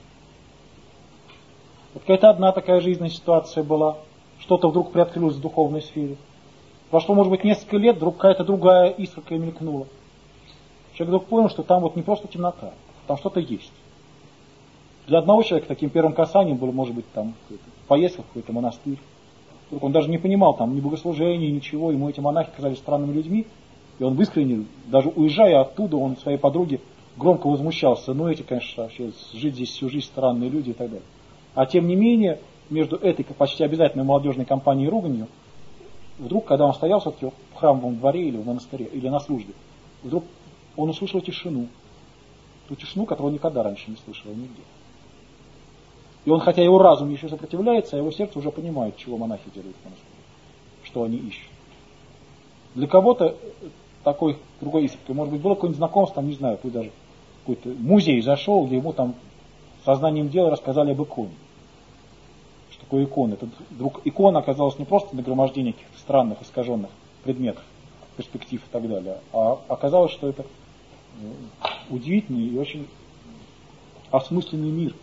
S1: Вот какая-то одна такая жизненная ситуация была. Что-то вдруг приоткрылось в духовной сфере. Прошло, может быть, несколько лет, вдруг какая-то другая искорка мелькнула. Человек вдруг понял, что там вот не просто темнота, там что-то есть. Для одного человека таким первым касанием было, может быть, там поездка в какой-то монастырь. Он даже не понимал там ни богослужения, ничего, ему эти монахи казались странными людьми. И он искренне, даже уезжая оттуда, он своей подруге громко возмущался. Ну эти, конечно, вообще жить здесь всю жизнь странные люди и так далее. А тем не менее, между этой почти обязательной молодежной компанией и руганью, вдруг, когда он стоял все-таки в храмовом дворе или в монастыре, или на службе, вдруг он услышал тишину. Ту тишину, которую он никогда раньше не слышал нигде. И он, хотя его разум еще сопротивляется, а его сердце уже понимает, чего монахи делают в монастыре, что они ищут. Для кого-то такой другой искренний, может быть, было какое-нибудь знакомство, там, не знаю, пусть даже какой-то музей зашел, где ему там сознанием дела рассказали об иконе. Что такое икона? Это вдруг икона оказалась не просто нагромождение каких-то странных, искаженных предметов, перспектив и так далее, а оказалось, что это удивительный и очень осмысленный мир.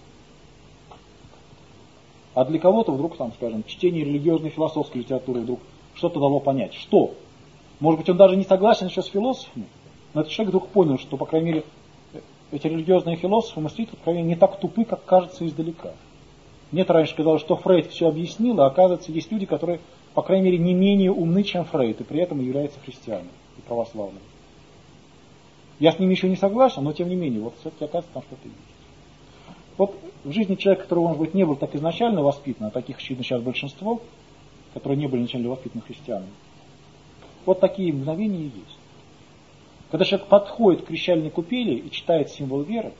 S1: А для кого-то вдруг, там, скажем, чтение религиозной философской литературы вдруг что-то дало понять. Что? Может быть, он даже не согласен еще с философами, но этот человек вдруг понял, что, по крайней мере, эти религиозные философы, мыслители, по крайней мере, не так тупы, как кажется издалека. Мне-то раньше казалось, что Фрейд все объяснил, а оказывается, есть люди, которые, по крайней мере, не менее умны, чем Фрейд, и при этом являются христианами и православными. Я с ними еще не согласен, но тем не менее, вот все-таки оказывается, там что-то есть. Вот в жизни человека, который, может быть, не был так изначально воспитан, а таких, очевидно, сейчас большинство, которые не были изначально воспитаны христианами, вот такие мгновения и есть. Когда человек подходит к крещальной купели и читает символ веры,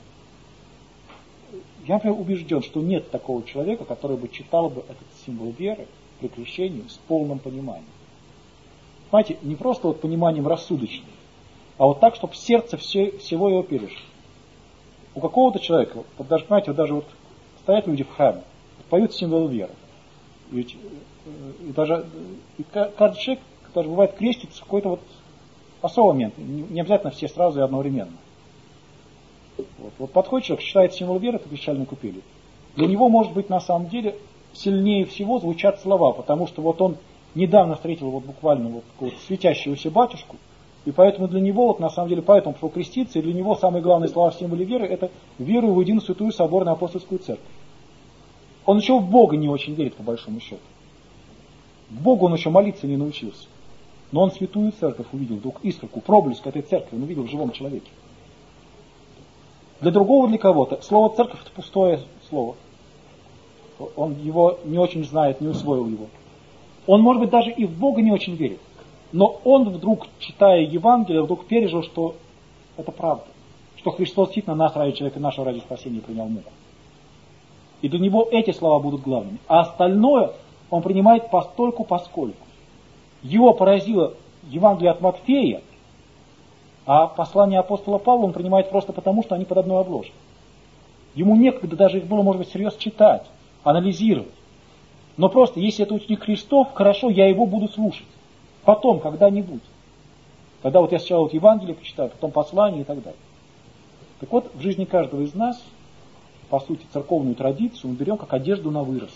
S1: я, например, убежден, что нет такого человека, который бы читал бы этот символ веры при крещении с полным пониманием. Знаете, не просто вот пониманием рассудочным, а вот так, чтобы сердце всего его перешло. У какого-то человека, вот даже, понимаете, вот даже вот стоят люди в храме, поют символ веры. И каждый человек, даже бывает, крестится в какой-то вот особый момент. Не обязательно все сразу и одновременно. Вот подходит человек, читает символ веры по крещальной купели. Для него, может быть, на самом деле сильнее всего звучат слова, потому что вот он недавно встретил вот буквально вот такого светящегося батюшку, и поэтому для него, вот на самом деле, поэтому пошел креститься, и для него самые главные слова в символе веры — это веру в единую святую соборную апостольскую церковь. Он еще в Бога не очень верит, по большому счету. В Бога он еще молиться не научился. Но он святую церковь увидел, вдруг искорку, проблеск этой церкви он увидел в живом человеке. Для другого, для кого-то, слово церковь — это пустое слово. Он его не очень знает, не усвоил его. Он, может быть, даже и в Бога не очень верит. Но он вдруг, читая Евангелие, вдруг пережил, что это правда. Что Христос действительно нас ради человека, нашего ради спасения принял муку. И для него эти слова будут главными. А остальное он принимает постольку, поскольку. Его поразило Евангелие от Матфея, а послание апостола Павла он принимает просто потому, что они под одной обложкой. Ему некогда даже их было, может быть, всерьез читать, анализировать. Но просто, если это ученик Христов, хорошо, я его буду слушать. Потом, когда-нибудь. Когда вот я сначала вот Евангелие почитаю, потом послание и так далее. Так вот, в жизни каждого из нас, по сути, церковную традицию мы берем как одежду на вырост.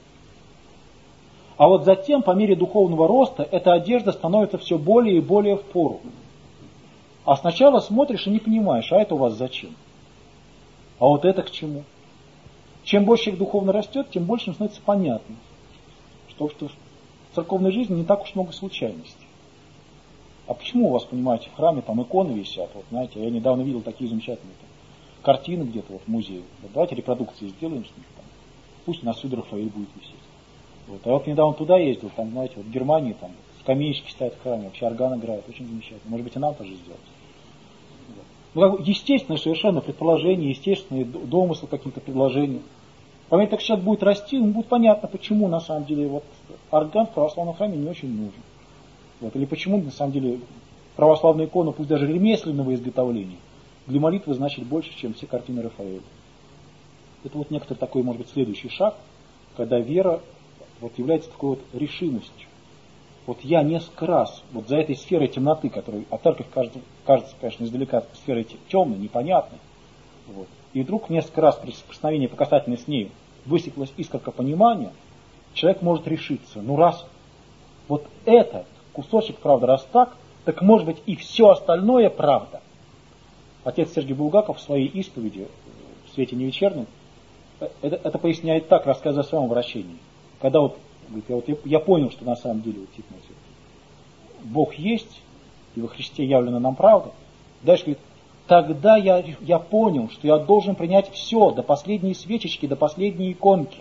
S1: А вот затем, по мере духовного роста, эта одежда становится все более и более впору. А сначала смотришь и не понимаешь, а это у вас зачем? А вот это к чему? Чем больше человек духовно растет, тем больше ему становится понятно, что в церковной жизни не так уж много случайностей. А почему у вас, понимаете, в храме там иконы висят? Вот знаете, я недавно видел такие замечательные картины где-то вот в музее. Вот давайте репродукции сделаем с них там. Пусть у нас сюда Рафаэль будет висеть. Вот. А я вот недавно туда ездил, там, знаете, вот в Германии там скамеечки стоят в храме, вообще орган играет, очень замечательно. Может быть, и нам тоже сделать. Вот. Ну, как, естественное совершенно предположение, естественные домыслы каким-то предложениям. По мере того, как человек будет расти, ему будет понятно, почему на самом деле вот орган в православном храме не очень нужен. Вот. Или почему на самом деле православная икона, пусть даже ремесленного изготовления, для молитвы значит больше, чем все картины Рафаэля. Это вот некоторый такой, может быть, следующий шаг, когда вера вот является такой вот решимостью. Вот я несколько раз вот за этой сферой темноты, которая, а церковь кажется, конечно, издалека сферой темной, непонятной, вот, и вдруг несколько раз при соприкосновении по касательной с ней высеклась искорка понимания, человек может решиться. Ну раз вот этот кусочек, правда, раз так может быть и все остальное правда. Отец Сергий Булгаков в своей исповеди в «Свете невечернем» это поясняет так, рассказывая о своем вращении. Когда вот, говорит, я понял, что на самом деле вот, Бог есть, и во Христе явлена нам правда. Дальше говорит, тогда я понял, что я должен принять все, до последней свечечки, до последней иконки.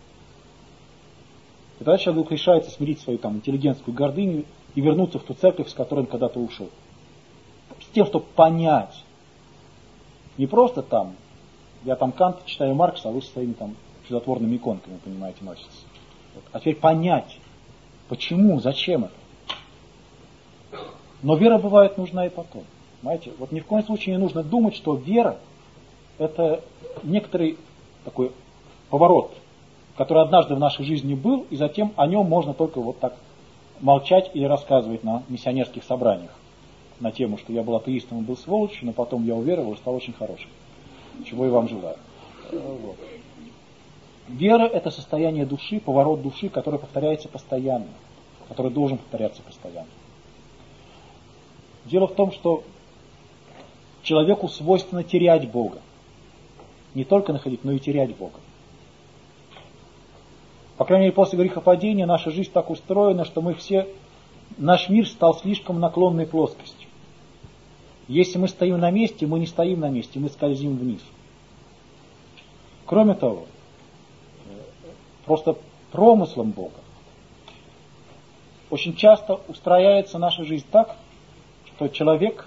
S1: И тогда человек вдруг решается смирить свою там интеллигентскую гордыню и вернуться в ту церковь, с которой он когда-то ушел. С тем, чтобы понять. Не просто там, я там Канта читаю Маркса, а вы со своими там чудотворными иконками, понимаете, носитесь. Вот. А теперь понять, почему, зачем это. Но вера бывает нужна и потом. Понимаете, вот ни в коем случае не нужно думать, что вера это некоторый такой поворот, который однажды в нашей жизни был, и затем о нем можно только вот так молчать или рассказывать на миссионерских собраниях на тему, что я был атеистом и был сволочью, но потом я уверовал и стал очень хорошим. Чего и вам желаю. Вот. Вера – это состояние души, поворот души, который повторяется постоянно, который должен повторяться постоянно. Дело в том, что человеку свойственно терять Бога. Не только находить, но и терять Бога. По крайней мере, после грехопадения наша жизнь так устроена, что наш мир стал слишком наклонной плоскостью. Если мы стоим на месте, мы не стоим на месте, мы скользим вниз. Кроме того, просто промыслом Бога очень часто устрояется наша жизнь так, что человек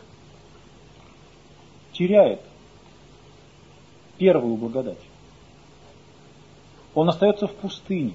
S1: теряет первую благодать. Он остается в пустыне,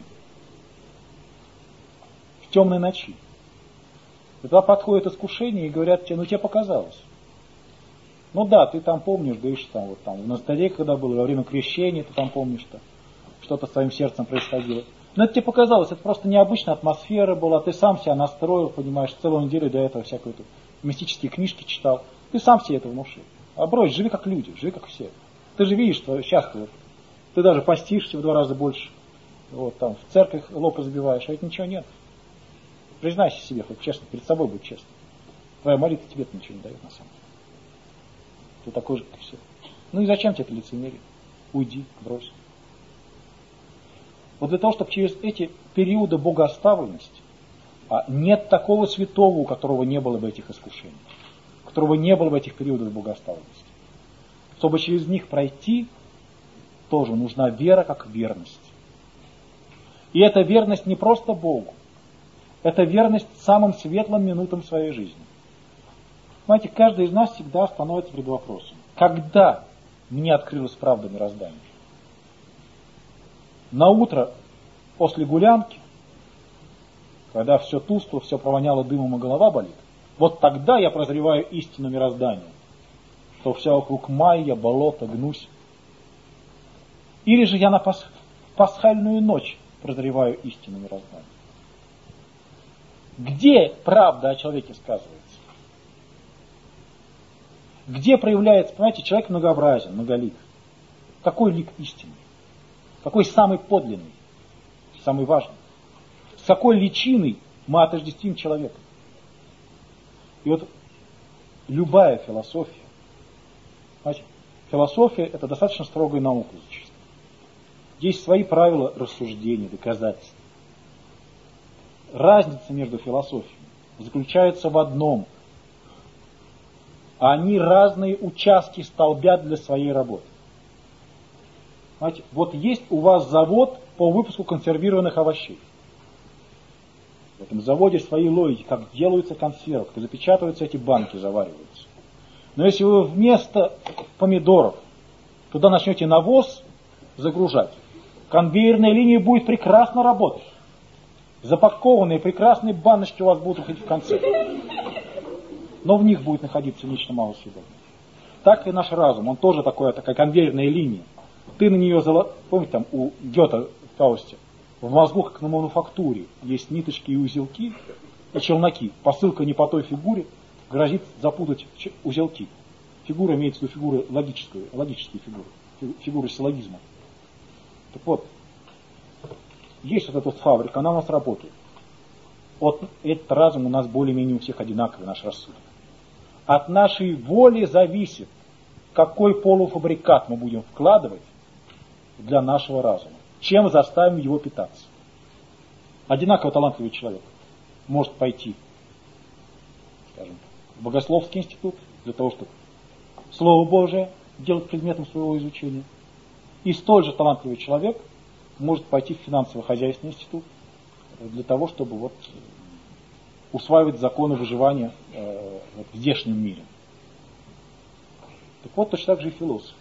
S1: в темной ночи. И тогда подходит искушение и говорят тебе, ну тебе показалось. Ну да, ты там помнишь, говоришь, там, вот там, в монастыре, когда было, во время крещения, ты там помнишь, что-то с твоим сердцем происходило. Но это тебе показалось, это просто необычная атмосфера была, ты сам себя настроил, понимаешь, целую неделю до этого всякую мистические книжки читал. Ты сам себе это внушил. А брось, живи как люди, живи как все. Ты же видишь, что сейчас ты даже постишься в 2 раза больше. Вот там в церковь лоб разбиваешь, а это ничего нет. признайся себе, хоть честно, перед собой будь честным. Твоя молитва тебе-то ничего не дает на самом деле. Ты такой же, как все. Ну и зачем тебе это лицемерие? Уйди, брось. Вот для того, чтобы через эти периоды богооставленности нет такого святого, у которого не было бы этих искушений, у которого не было бы этих периодов богооставленности. Чтобы через них пройти, тоже нужна вера как верность. И эта верность не просто Богу, это верность самым светлым минутам своей жизни. Знаете, каждый из нас всегда становится перед вопросом, когда мне открылась правда мироздания? На утро после гулянки, когда все тускло, все провоняло дымом и голова болит, вот тогда я прозреваю истину мироздания, что вся вокруг майя, болото, гнусь. Или же я на пасхальную ночь прозреваю истину мироздания. Где правда о человеке сказывается? Где проявляется, понимаете, человек многообразен, многолик. Какой лик истины? Какой самый подлинный? Самый важный? С какой личиной мы отождествим человека? И вот любая философия, понимаете, философия это достаточно строгая наука зачастую. Есть свои правила рассуждения, доказательств. Разница между философиями заключается в одном. Они разные участки столбят для своей работы. Знаете, вот есть у вас завод по выпуску консервированных овощей. В этом заводе свои логики, как делаются консервы, как запечатываются эти банки, завариваются. Но если вы вместо помидоров туда начнете навоз загружать, конвейерная линия будет прекрасно работать. Запакованные прекрасные баночки у вас будут уходить в конце. Но в них будет находиться нечто малосъедобное. Так и наш разум, он тоже такая конвейерная линия. Ты на нее, помните, там у Гёте в Фаусте, в мозгу, как на мануфактуре, есть ниточки и узелки, и челноки. Посылка не по той фигуре грозит запутать узелки. Фигура имеется в виду фигуры логические фигуры, фигуры силлогизма. Так вот, есть вот эта фабрика, она у нас работает. Вот этот разум у нас более-менее у всех одинаковый, наш рассудок. От нашей воли зависит, какой полуфабрикат мы будем вкладывать для нашего разума. Чем заставим его питаться. Одинаково талантливый человек может пойти, скажем, в богословский институт для того, чтобы Слово Божие делать предметом своего изучения. И столь же талантливый человек может пойти в финансово-хозяйственный институт для того, чтобы усваивать законы выживания в здешнем мире. Так вот, точно так же и философ.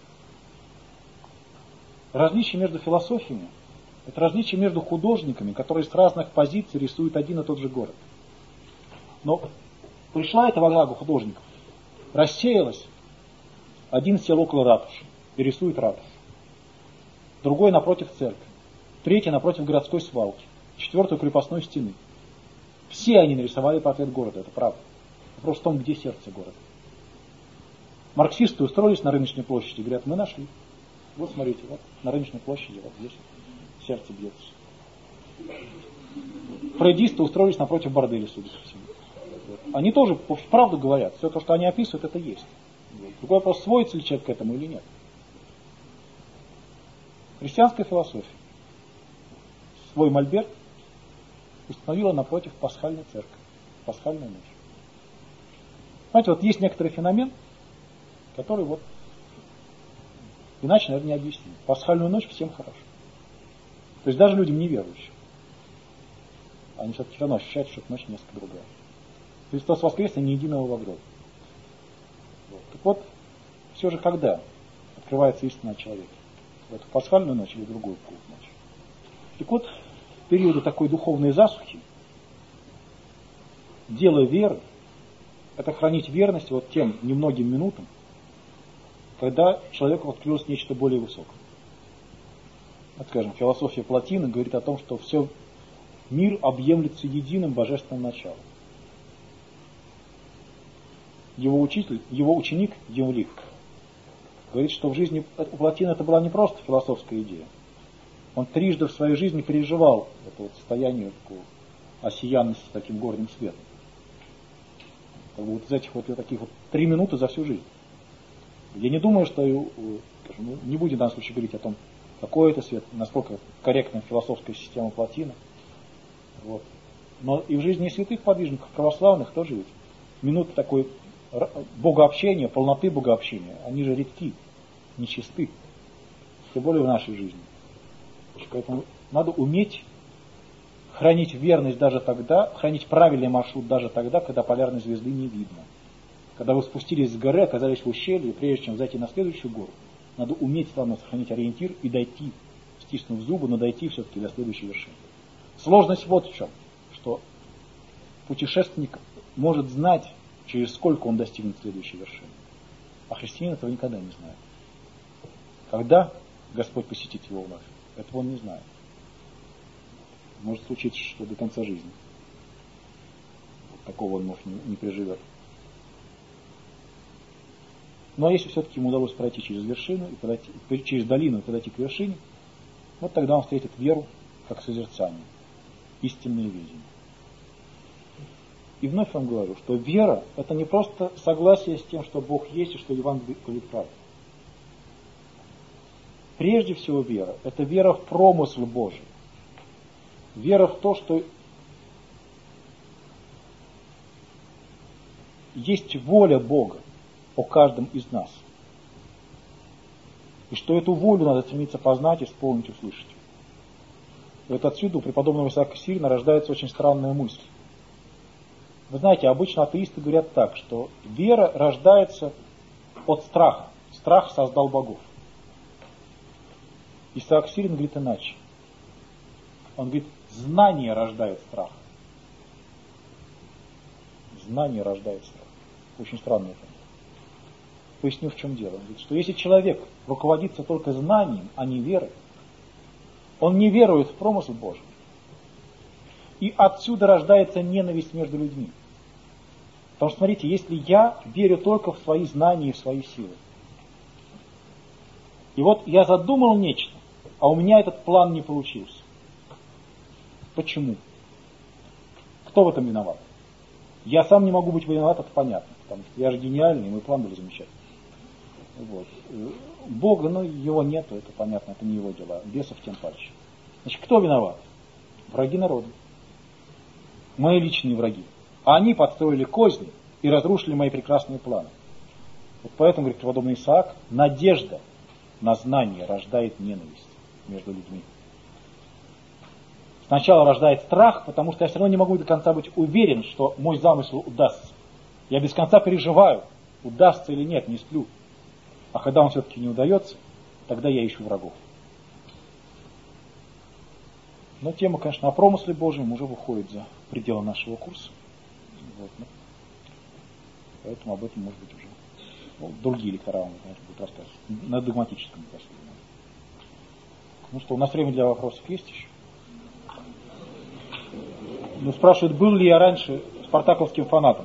S1: Различие между философиями – это различие между художниками, которые с разных позиций рисуют один и тот же город. Но пришла эта вага художников, рассеялась, один сел около ратуши и рисует ратушу, другой напротив церкви, третий напротив городской свалки, четвертый у крепостной стены. Все они нарисовали портрет города, это правда. Вопрос в том, где сердце города. Марксисты устроились на рыночной площади и говорят, мы нашли. Вот смотрите, вот на рыночной площади, вот здесь сердце бьется. Фрейдисты устроились напротив борделя, судя по всему. Вот. Они тоже правду говорят, все то, что они описывают, это есть. Вот. Другой вопрос, сводится ли человек к этому или нет. Христианская философия свой мольберт установила напротив пасхальной церкви, пасхальную ночь. Знаете, вот есть некоторый феномен, который иначе, наверное, не объяснить. Пасхальную ночь всем хорошо. То есть даже людям неверующим. Они все-таки равно ощущают, что эта ночь несколько другая. Христос воскрес, и ни единого во гроб. Так вот, все же когда открывается истина о человеке? В эту пасхальную ночь или другую ночь? Так вот, в периоды такой духовной засухи, дело веры – это хранить верность тем немногим минутам, когда человеку открылось нечто более высокое. Вот, скажем, философия Платина говорит о том, что все мир объемлется единым божественным началом. Его учитель, его ученик Евлик говорит, что в жизни у Платина это была не просто философская идея. Он трижды в своей жизни переживал это состояние такого осиянности таким горным светом. Как бы вот из этих вот таких вот 3 минуты за всю жизнь. Я не думаю, что не будем в данном случае говорить о том, какой это свет, насколько корректна философская система Плотина. Вот. Но и в жизни святых подвижников, православных тоже ведь минуты такой богообщения, полноты богообщения, они же редки, нечисты, тем более в нашей жизни. Поэтому надо уметь хранить верность даже тогда, хранить правильный маршрут даже тогда, когда полярной звезды не видно. Когда вы спустились с горы, оказались в ущелье, прежде чем зайти на следующую гору, надо уметь славно сохранить ориентир и дойти, стиснув зубы, но дойти все-таки до следующей вершины. Сложность вот в чем, что путешественник может знать, через сколько он достигнет следующей вершины. А христианин этого никогда не знает. Когда Господь посетит его вновь, этого он не знает. Может случиться, что до конца жизни. Такого он, может, не переживет. Но если все-таки ему удалось пройти через вершину, и подойти, через долину и подойти к вершине, вот тогда он встретит веру как созерцание, истинное видение. И вновь вам говорю, что вера – это не просто согласие с тем, что Бог есть и что Евангелие правда. Прежде всего вера – это вера в промысл Божий. Вера в то, что есть воля Бога о каждом из нас. И что эту волю надо стремиться познать, исполнить, услышать. И вот отсюда у преподобного Исаака Сирина рождается очень странная мысль. Вы знаете, обычно атеисты говорят так, что вера рождается от страха. Страх создал богов. Исаак Сирин говорит иначе. Он говорит, знание рождает страх. Знание рождает страх. Очень странно это. Поясню, в чем дело. Он говорит, что если человек руководится только знанием, а не верой, он не верует в промысл Божий. И отсюда рождается ненависть между людьми. Потому что, смотрите, если я верю только в свои знания и в свои силы, и вот я задумал нечто, а у меня этот план не получился. Почему? Кто в этом виноват? Я сам не могу быть виноват, это понятно, потому что я же гениальный, и мой план был замечательный. Вот. Бога, его нету, это понятно, это не его дела. Бесов тем паче. Значит, кто виноват? Враги народа. Мои личные враги. А они подстроили козни и разрушили мои прекрасные планы. Вот поэтому, говорит преподобный Исаак, надежда на знание рождает ненависть между людьми. Сначала рождает страх, потому что я все равно не могу до конца быть уверен, что мой замысел удастся. Я без конца переживаю, удастся или нет, не сплю. А когда он все-таки не удается, тогда я ищу врагов. Но тема, конечно, о промысле Божьем уже выходит за пределы нашего курса. Вот. Поэтому об этом, может быть, уже другие лектора вам будут рассказывать. На догматическом проследовании. Ну что, у нас время для вопросов есть еще? Спрашивают, был ли я раньше спартаковским фанатом.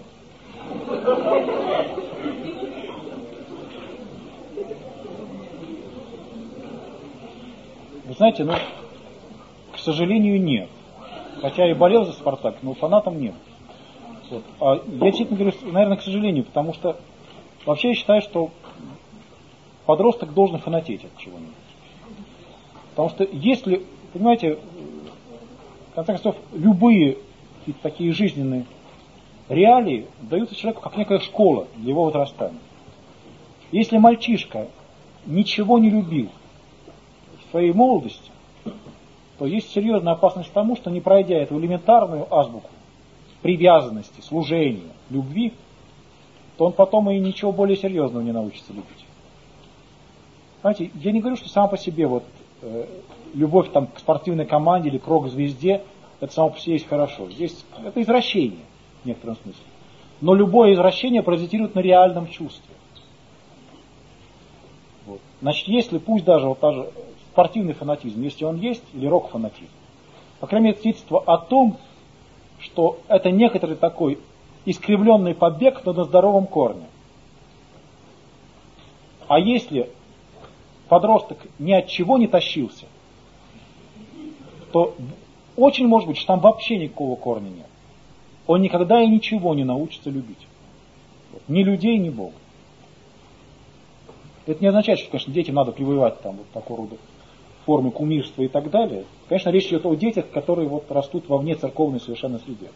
S1: Вы знаете, к сожалению, нет. Хотя и болел за Спартак, но фанатом нет. Вот. А я честно говорю, наверное, к сожалению, потому что вообще я считаю, что подросток должен фанатеть от чего-нибудь. Потому что если, понимаете, в конце концов, любые такие жизненные реалии даются человеку как некая школа для его возрастания. Если мальчишка ничего не любил в своей молодости, то есть серьезная опасность тому, что не пройдя эту элементарную азбуку привязанности, служения, любви, то он потом и ничего более серьезного не научится любить. Знаете, я не говорю, что сама по себе любовь к спортивной команде или к рок-звезде, это само по себе есть хорошо. Это извращение в некотором смысле. Но любое извращение паразитирует на реальном чувстве. Вот. Значит, если пусть даже спортивный фанатизм, если он есть, или рок-фанатизм, по крайней мере, свидетельство о том, что это некоторый такой искривленный побег, но на здоровом корне. А если подросток ни от чего не тащился, то очень может быть, что там вообще никакого корня нет. Он никогда и ничего не научится любить. Вот. Ни людей, ни Бога. Это не означает, что, конечно, детям надо прививать там вот такого рода формы кумирства и так далее. Конечно, речь идет о детях, которые вот растут во вне церковной совершенно среде.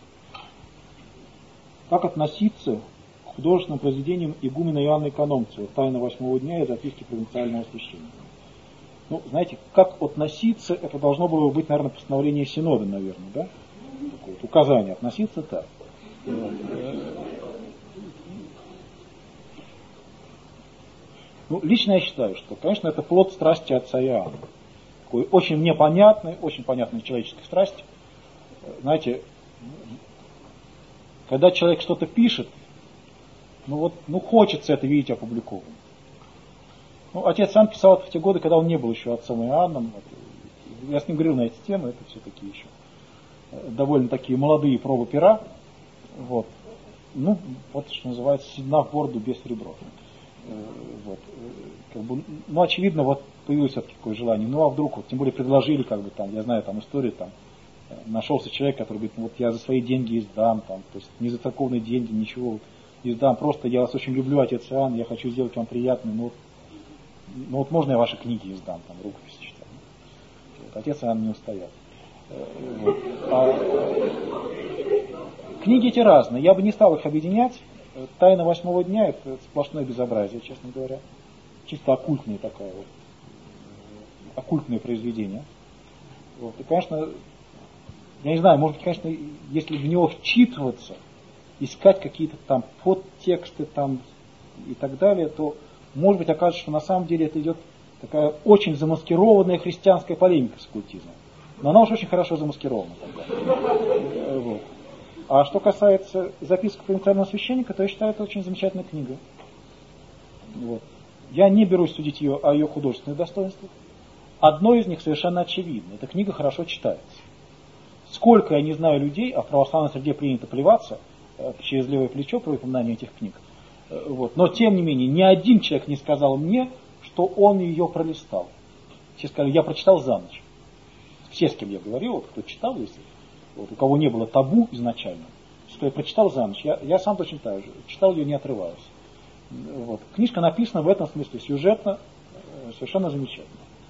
S1: Как относиться к художественным произведениям игумена Иоанна Экономцева «Тайна восьмого дня» и записки провинциального священника? Ну, знаете, как относиться, это должно было быть, наверное, постановление Синода, наверное, да? Такое вот указание, относиться так. Ну, лично я считаю, что, конечно, это плод страсти отца Иоанна. Такой очень непонятной, очень понятной человеческой страсти. Знаете, когда человек что-то пишет, хочется это видеть опубликованным. Ну, отец сам писал это в те годы, когда он не был еще отцом Иоанном. Я с ним говорил на эти темы, это все такие еще довольно такие молодые пробы пера. Вот. Ну, вот что называется, седна в бороду без ребров. Вот. Очевидно, вот появилось все-таки такое желание. Ну, а вдруг, вот, тем более предложили, я знаю, там историю, нашелся человек, который говорит, ну, вот я за свои деньги издам, то есть не за церковные деньги, ничего издам, просто я вас очень люблю, отец Иоанн, я хочу сделать вам приятно, можно я ваши книги издам, рукописи читаю. Вот, отец Иоанн не устоял. Вот. Книги эти разные, я бы не стал их объединять. «Тайна восьмого дня» — это сплошное безобразие, честно говоря. Чисто оккультное оккультное произведение. Вот. И, конечно, я не знаю, может быть, конечно, если в него вчитываться, искать какие-то там подтексты и так далее, то, может быть, окажется, что на самом деле это идет такая очень замаскированная христианская полемика с оккультизмом. Но она уж очень хорошо замаскирована. Вот. А что касается записок провинциального священника, то я считаю, это очень замечательная книга. Вот. Я не берусь судить о ее художественных достоинствах. Одно из них совершенно очевидно. Эта книга хорошо читается. Сколько я не знаю людей, а в православной среде принято плеваться через левое плечо при упоминании этих книг. Вот. Но тем не менее, ни один человек не сказал мне, что он ее пролистал. Все сказали, я прочитал за ночь. Все, с кем я говорил, вот, кто читал, если у кого не было табу изначально, что я прочитал за ночь, я сам точно так же, читал ее не отрываясь. Вот. Книжка написана в этом смысле сюжетно, совершенно замечательно.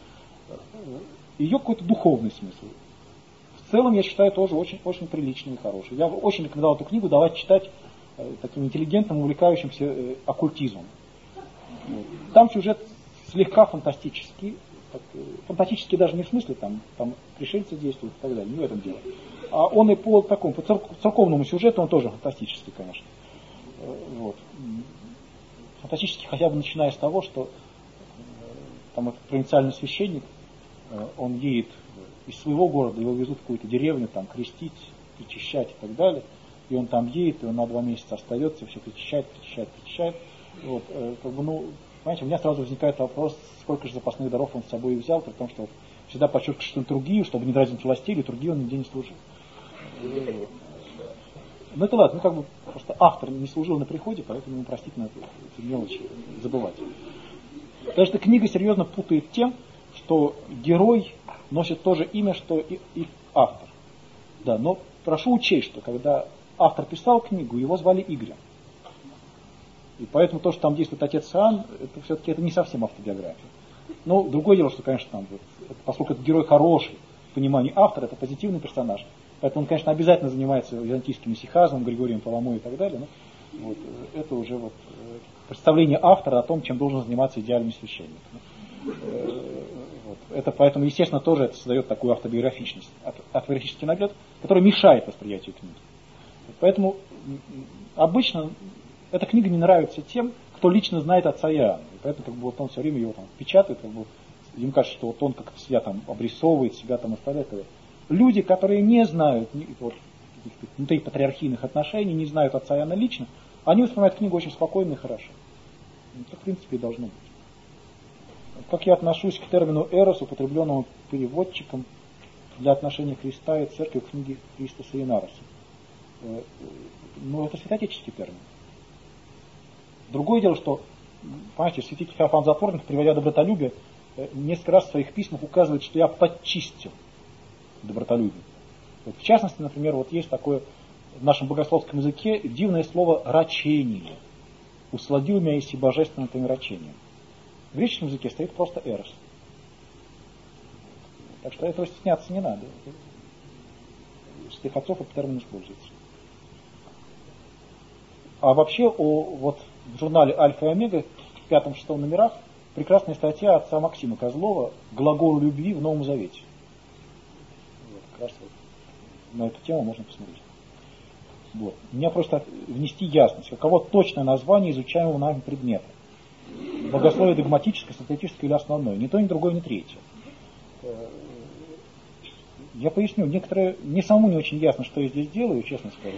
S1: Ее какой-то духовный смысл. В целом, я считаю, тоже очень, очень приличный и хороший. Я очень рекомендовал эту книгу давать читать таким интеллигентным, увлекающимся оккультизмом. Вот. Там сюжет слегка фантастический. Фантастический даже не в смысле, там пришельцы действуют и так далее, не в этом дело. А он и по церковному сюжету он тоже фантастический, конечно. Вот. Фантастический хотя бы начиная с того, что там этот провинциальный священник, он едет из своего города, его везут в какую-то деревню, там крестить, причащать и так далее. И он там едет, и он на 2 месяца остается, все причащает. Вот, понимаете, у меня сразу возникает вопрос, сколько же запасных даров он с собой взял, при том, что всегда подчеркиваю, что литургию, чтобы не дразнить властей, литургию он нигде не служил. Ну это ладно, просто автор не служил на приходе, поэтому ему простительно эти мелочи забывать. Конечно, книга серьезно путает тем, что герой носит то же имя, что и автор. Да, но прошу учесть, что когда автор писал книгу, его звали Игорем. И поэтому то, что там действует отец Иоанн, это все-таки не совсем автобиография. Но другое дело, что, конечно, поскольку это герой хороший, в понимании автора, это позитивный персонаж. Поэтому он, конечно, обязательно занимается византийским исихазмом, Григорием Паламой и так далее. Но вот, это уже представление автора о том, чем должен заниматься идеальный священник. Вот. Это поэтому, естественно, тоже это создает такую автобиографичность, автобиографический наглед, который мешает восприятию книги. Поэтому обычно эта книга не нравится тем, кто лично знает отца Иоанна. И поэтому он все время его печатает, ему кажется, что он как-то себя обрисовывает, себя оставляет. Люди, которые не знают внутри патриархийных отношений, не знают отца Иоанна лично, они воспринимают книгу очень спокойно и хорошо. Это, в принципе, и должно быть. Как я отношусь к термину «эрос», употребленному переводчиком для отношения Христа и Церкви в книге Христос и Инароса? Это святоотеческий термин. Другое дело, что, понимаете, святитель Феофан Затворник, приводя добротолюбие, несколько раз в своих письмах указывает, что я подчистил добротолюбие. Вот, в частности, например, вот есть такое в нашем богословском языке дивное слово «рачение». «Усладил меня еси божественным твоим рачением». В греческом языке стоит просто «эрос». Так что этого стесняться не надо. Святых отцов этот термин используется. А вообще вот в журнале «Альфа и Омега» в 5-6 номерах прекрасная статья отца Максима Козлова «Глагол любви в Новом Завете». Вот, как раз вот на эту тему можно посмотреть. Вот. Меня просто внести ясность, каково точное название изучаемого нами предмета. Богословие догматическое, синтетическое или основное. Ни то, ни другое, ни третье. Я поясню, некоторые, мне самому не очень ясно, что я здесь делаю, честно скажу.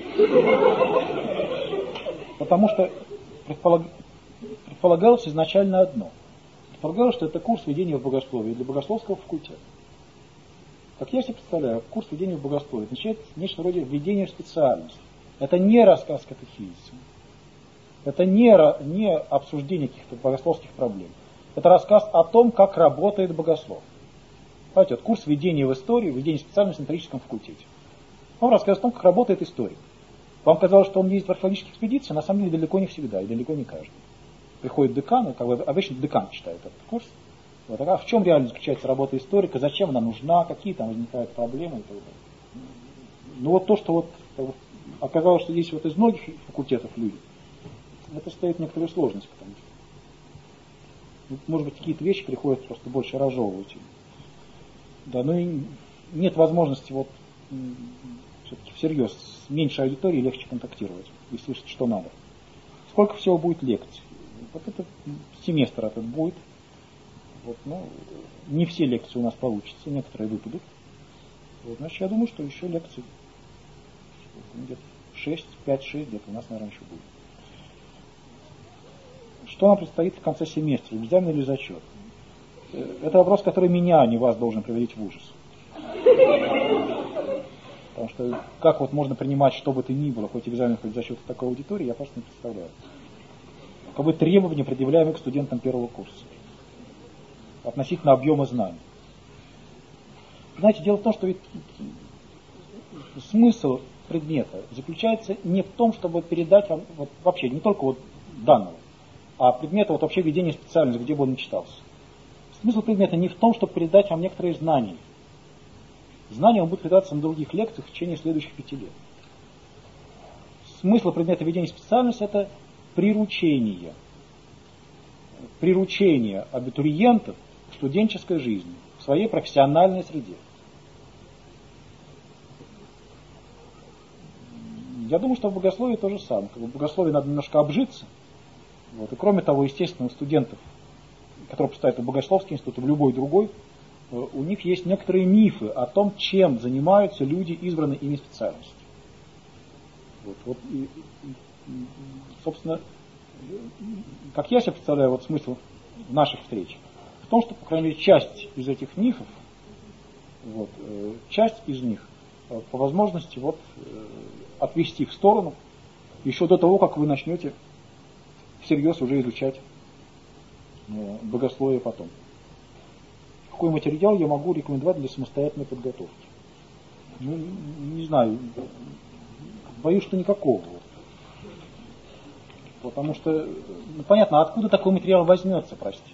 S1: Потому что предполагалось изначально одно. Предполагалось, что это курс введения в богословие для богословского факультета. Как я себе представляю, курс введения в богословие означает нечто вроде введения в специальность. Это не рассказ катехизиса. Это не обсуждение каких-то богословских проблем. Это рассказ о том, как работает богослов. Знаете, вот курс введения в историю, введения специальности на историческом факультете. Он рассказывает о том, как работает история. Вам казалось, что он ездит в археологические экспедиции, на самом деле далеко не всегда и далеко не каждый. Приходит декан, как бы, обычно декан читает этот курс. Вот, а в чем реально заключается работа историка, зачем она нужна, какие там возникают проблемы и так далее. Ну вот то, что вот оказалось, что здесь вот из многих факультетов люди, это стоит некоторую сложность, потому что, может быть, какие-то вещи приходится просто больше разжевывать. Да, ну и нет возможности вот все-таки всерьез с меньшей аудиторией легче контактировать и слышать, что надо. Сколько всего будет лекций? Вот этот семестр этот будет. Вот, ну, не все лекции у нас получатся, некоторые выпадут. Вот, значит, я думаю, что еще лекций где-то 5-6 где-то у нас, наверное, еще будет. Что нам предстоит в конце семестра, экзамен или зачет? Это вопрос, который меня, а не вас, должен приводить в ужас. Потому что как вот можно принимать что бы то ни было, хоть экзамен, хоть зачет в такой аудитории, я просто не представляю. Каковы требования, предъявляемые к студентам первого курса относительно объема знаний. Знаете, дело в том, что ведь смысл предмета заключается не в том, чтобы передать вам, вот, вообще, не только вот данного, а предмета вот вообще введения специальности, где бы он ни читался. Смысл предмета не в том, чтобы передать вам некоторые знания. Знания он будет передаваться на других лекциях в течение следующих 5 лет. Смысл предмета введения специальности – это приручение абитуриентов к студенческой жизни, в своей профессиональной среде. Я думаю, что в богословии то же самое. В богословии надо немножко обжиться. Вот. И кроме того, естественно, у студентов, которые поступают в богословский институт, и в любой другой, у них есть некоторые мифы о том, чем занимаются люди, избранные ими специальности. Вот, собственно, как я себе представляю вот смысл наших встреч, в том, что, по крайней мере, часть из этих мифов, вот, часть из них по возможности вот, отвести в сторону еще до того, как вы начнете всерьез уже изучать богословие потом. Какой материал я могу рекомендовать для самостоятельной подготовки? Ну, не знаю, боюсь, что никакого. Потому что, ну, понятно, откуда такой материал возьмется, простите.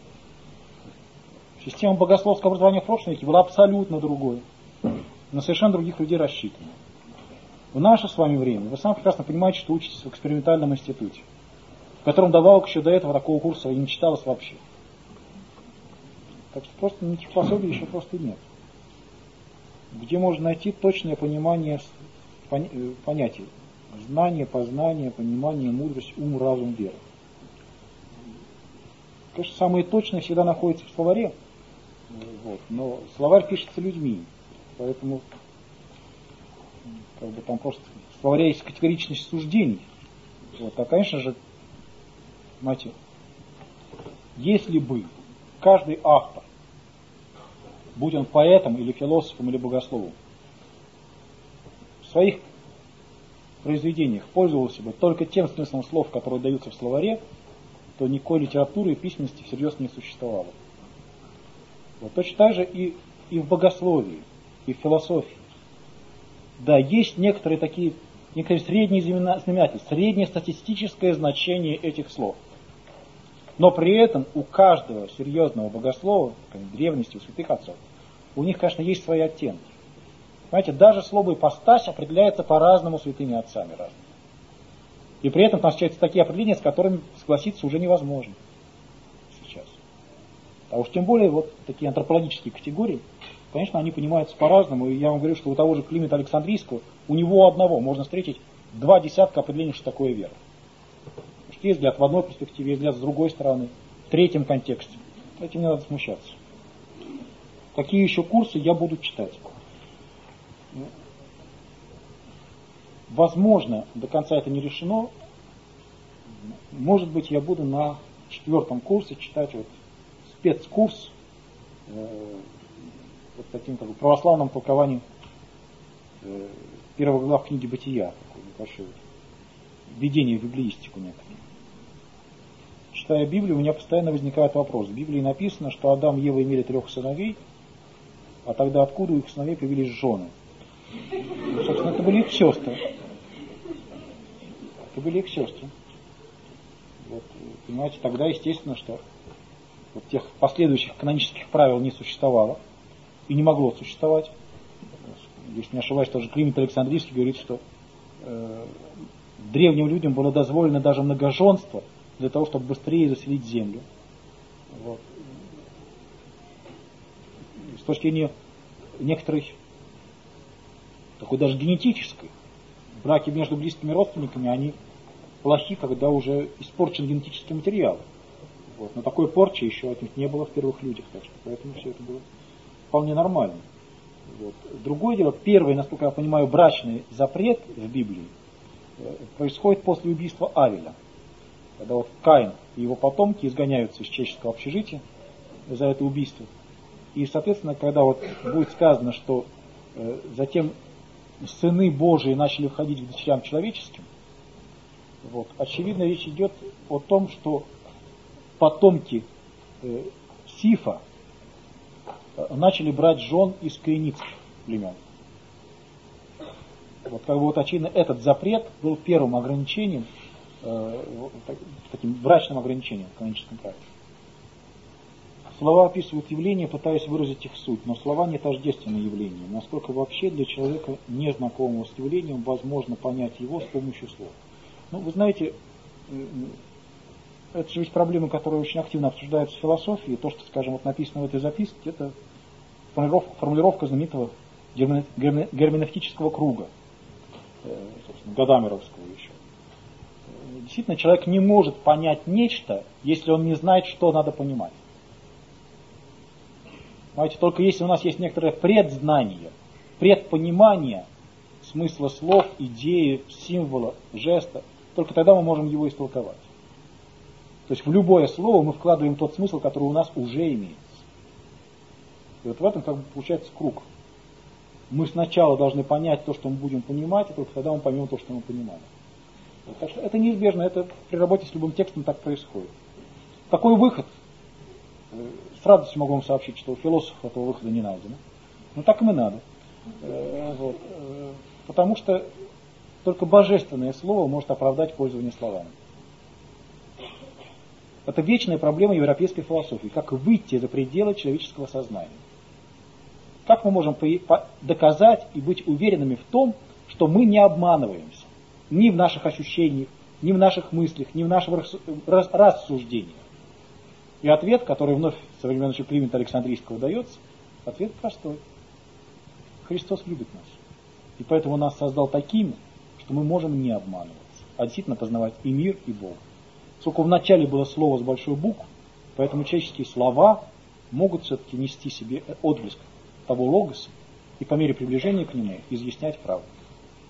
S1: Система богословского образования в прошлом веке была абсолютно другой, на совершенно других людей рассчитана. В наше с вами время, вы сами прекрасно понимаете, что учитесь в экспериментальном институте, в котором добавок еще до этого такого курса и не читалось вообще. Так что просто никаких пособий еще просто нет. Где можно найти точное понимание понятий? Знание, познание, понимание, мудрость, ум, разум, вера. Конечно, самые точные всегда находятся в словаре, вот, но словарь пишется людьми, поэтому как бы там просто в словаре есть категоричность суждений. Вот, а, конечно же, знаете, если бы каждый автор, будь он поэтом или философом или богословом, в своих произведениях пользовался бы только тем смыслом слов, которые даются в словаре, то никакой литературы и письменности всерьез не существовало. Вот точно так же и в богословии, и в философии. Да, есть некоторые средние знаменатели, среднее статистическое значение этих слов. Но при этом у каждого серьезного богослова, древности, у святых отцов, у них, конечно, есть свои оттенки. Понимаете, даже слово ипостась определяется по-разному святыми отцами разными. И при этом там встречаются такие определения, с которыми согласиться уже невозможно сейчас. А уж тем более вот такие антропологические категории, конечно, они понимаются по-разному. И я вам говорю, что у того же Климента Александрийского, у него одного можно встретить 2 десятка определений, что такое вера. Потому что есть взгляд в одной перспективе, есть взгляд с другой стороны, в третьем контексте. Этим не надо смущаться. Какие еще курсы я буду читать? Возможно, до конца это не решено. Может быть, я буду на 4-м курсе читать вот спецкурс вот таким как бы православным толкованием первого глав книги Бытия, такое небольшое введение в библеистику некоторые. Читая Библию, у меня постоянно возникает вопрос. В Библии написано, что Адам и Ева имели 3 сыновей, а тогда откуда у их сыновей появились жены? Ну, собственно, это были их сестры. Вот, понимаете, тогда естественно, что вот тех последующих канонических правил не существовало и не могло существовать. Если не ошибаюсь, тоже Климент Александрийский говорит, что древним людям было дозволено даже многоженство для того, чтобы быстрее заселить землю. Вот. С точки зрения некоторой такой даже генетической, браки между близкими родственниками, они плохи, когда уже испорчен генетический материал. Вот. Но такой порчи еще отнюдь не было в первых людях, так что поэтому все это было вполне нормально. Вот. Другое дело, первый, насколько я понимаю, брачный запрет в Библии происходит после убийства Авеля. Когда вот Каин и его потомки изгоняются из человеческого общежития за это убийство. И, соответственно, когда вот будет сказано, что затем сыны Божии начали входить к дочерям человеческим, вот, очевидно, речь идет о том, что потомки Сифа начали брать жен из каинитских племен. Вот, как бы вот очевидно, этот запрет был первым ограничением, таким брачным ограничением в каноническом праве. Слова описывают явления, пытаясь выразить их суть, но слова не тождественны явлению. Насколько вообще для человека, незнакомого с явлением, возможно понять его с помощью слов. Ну, вы знаете, это же ведь проблема, которая очень активно обсуждается в философии. То, что, скажем, вот написано в этой записке, это формулировка знаменитого герменевтического круга, собственно, Гадамеровского еще. Действительно, человек не может понять нечто, если он не знает, что надо понимать. Понимаете, только если у нас есть некоторое предзнание, предпонимание смысла слов, идеи, символа, жеста, только тогда мы можем его истолковать. То есть в любое слово мы вкладываем тот смысл, который у нас уже имеется. И вот в этом как бы получается круг. Мы сначала должны понять то, что мы будем понимать, и только тогда мы поймем то, что мы понимаем. Вот, так что это неизбежно, это при работе с любым текстом так происходит. Такой выход, с радостью могу вам сообщить, что у философов этого выхода не найдено. Но так им и надо. Вот. Потому что только божественное слово может оправдать пользование словами. Это вечная проблема европейской философии. Как выйти за пределы человеческого сознания. Как мы можем доказать и быть уверенными в том, что мы не обманываемся ни в наших ощущениях, ни в наших мыслях, ни в наших рассуждениях. И ответ, который вновь со времен еще Климента Александрийского дается, ответ простой. Христос любит нас. И поэтому нас создал такими, что мы можем не обманываться, а действительно познавать и мир, и Бога. Сколько в начале было слово с большой буквы, поэтому человеческие слова могут все-таки нести себе отблеск того логоса и по мере приближения к нему изъяснять правду.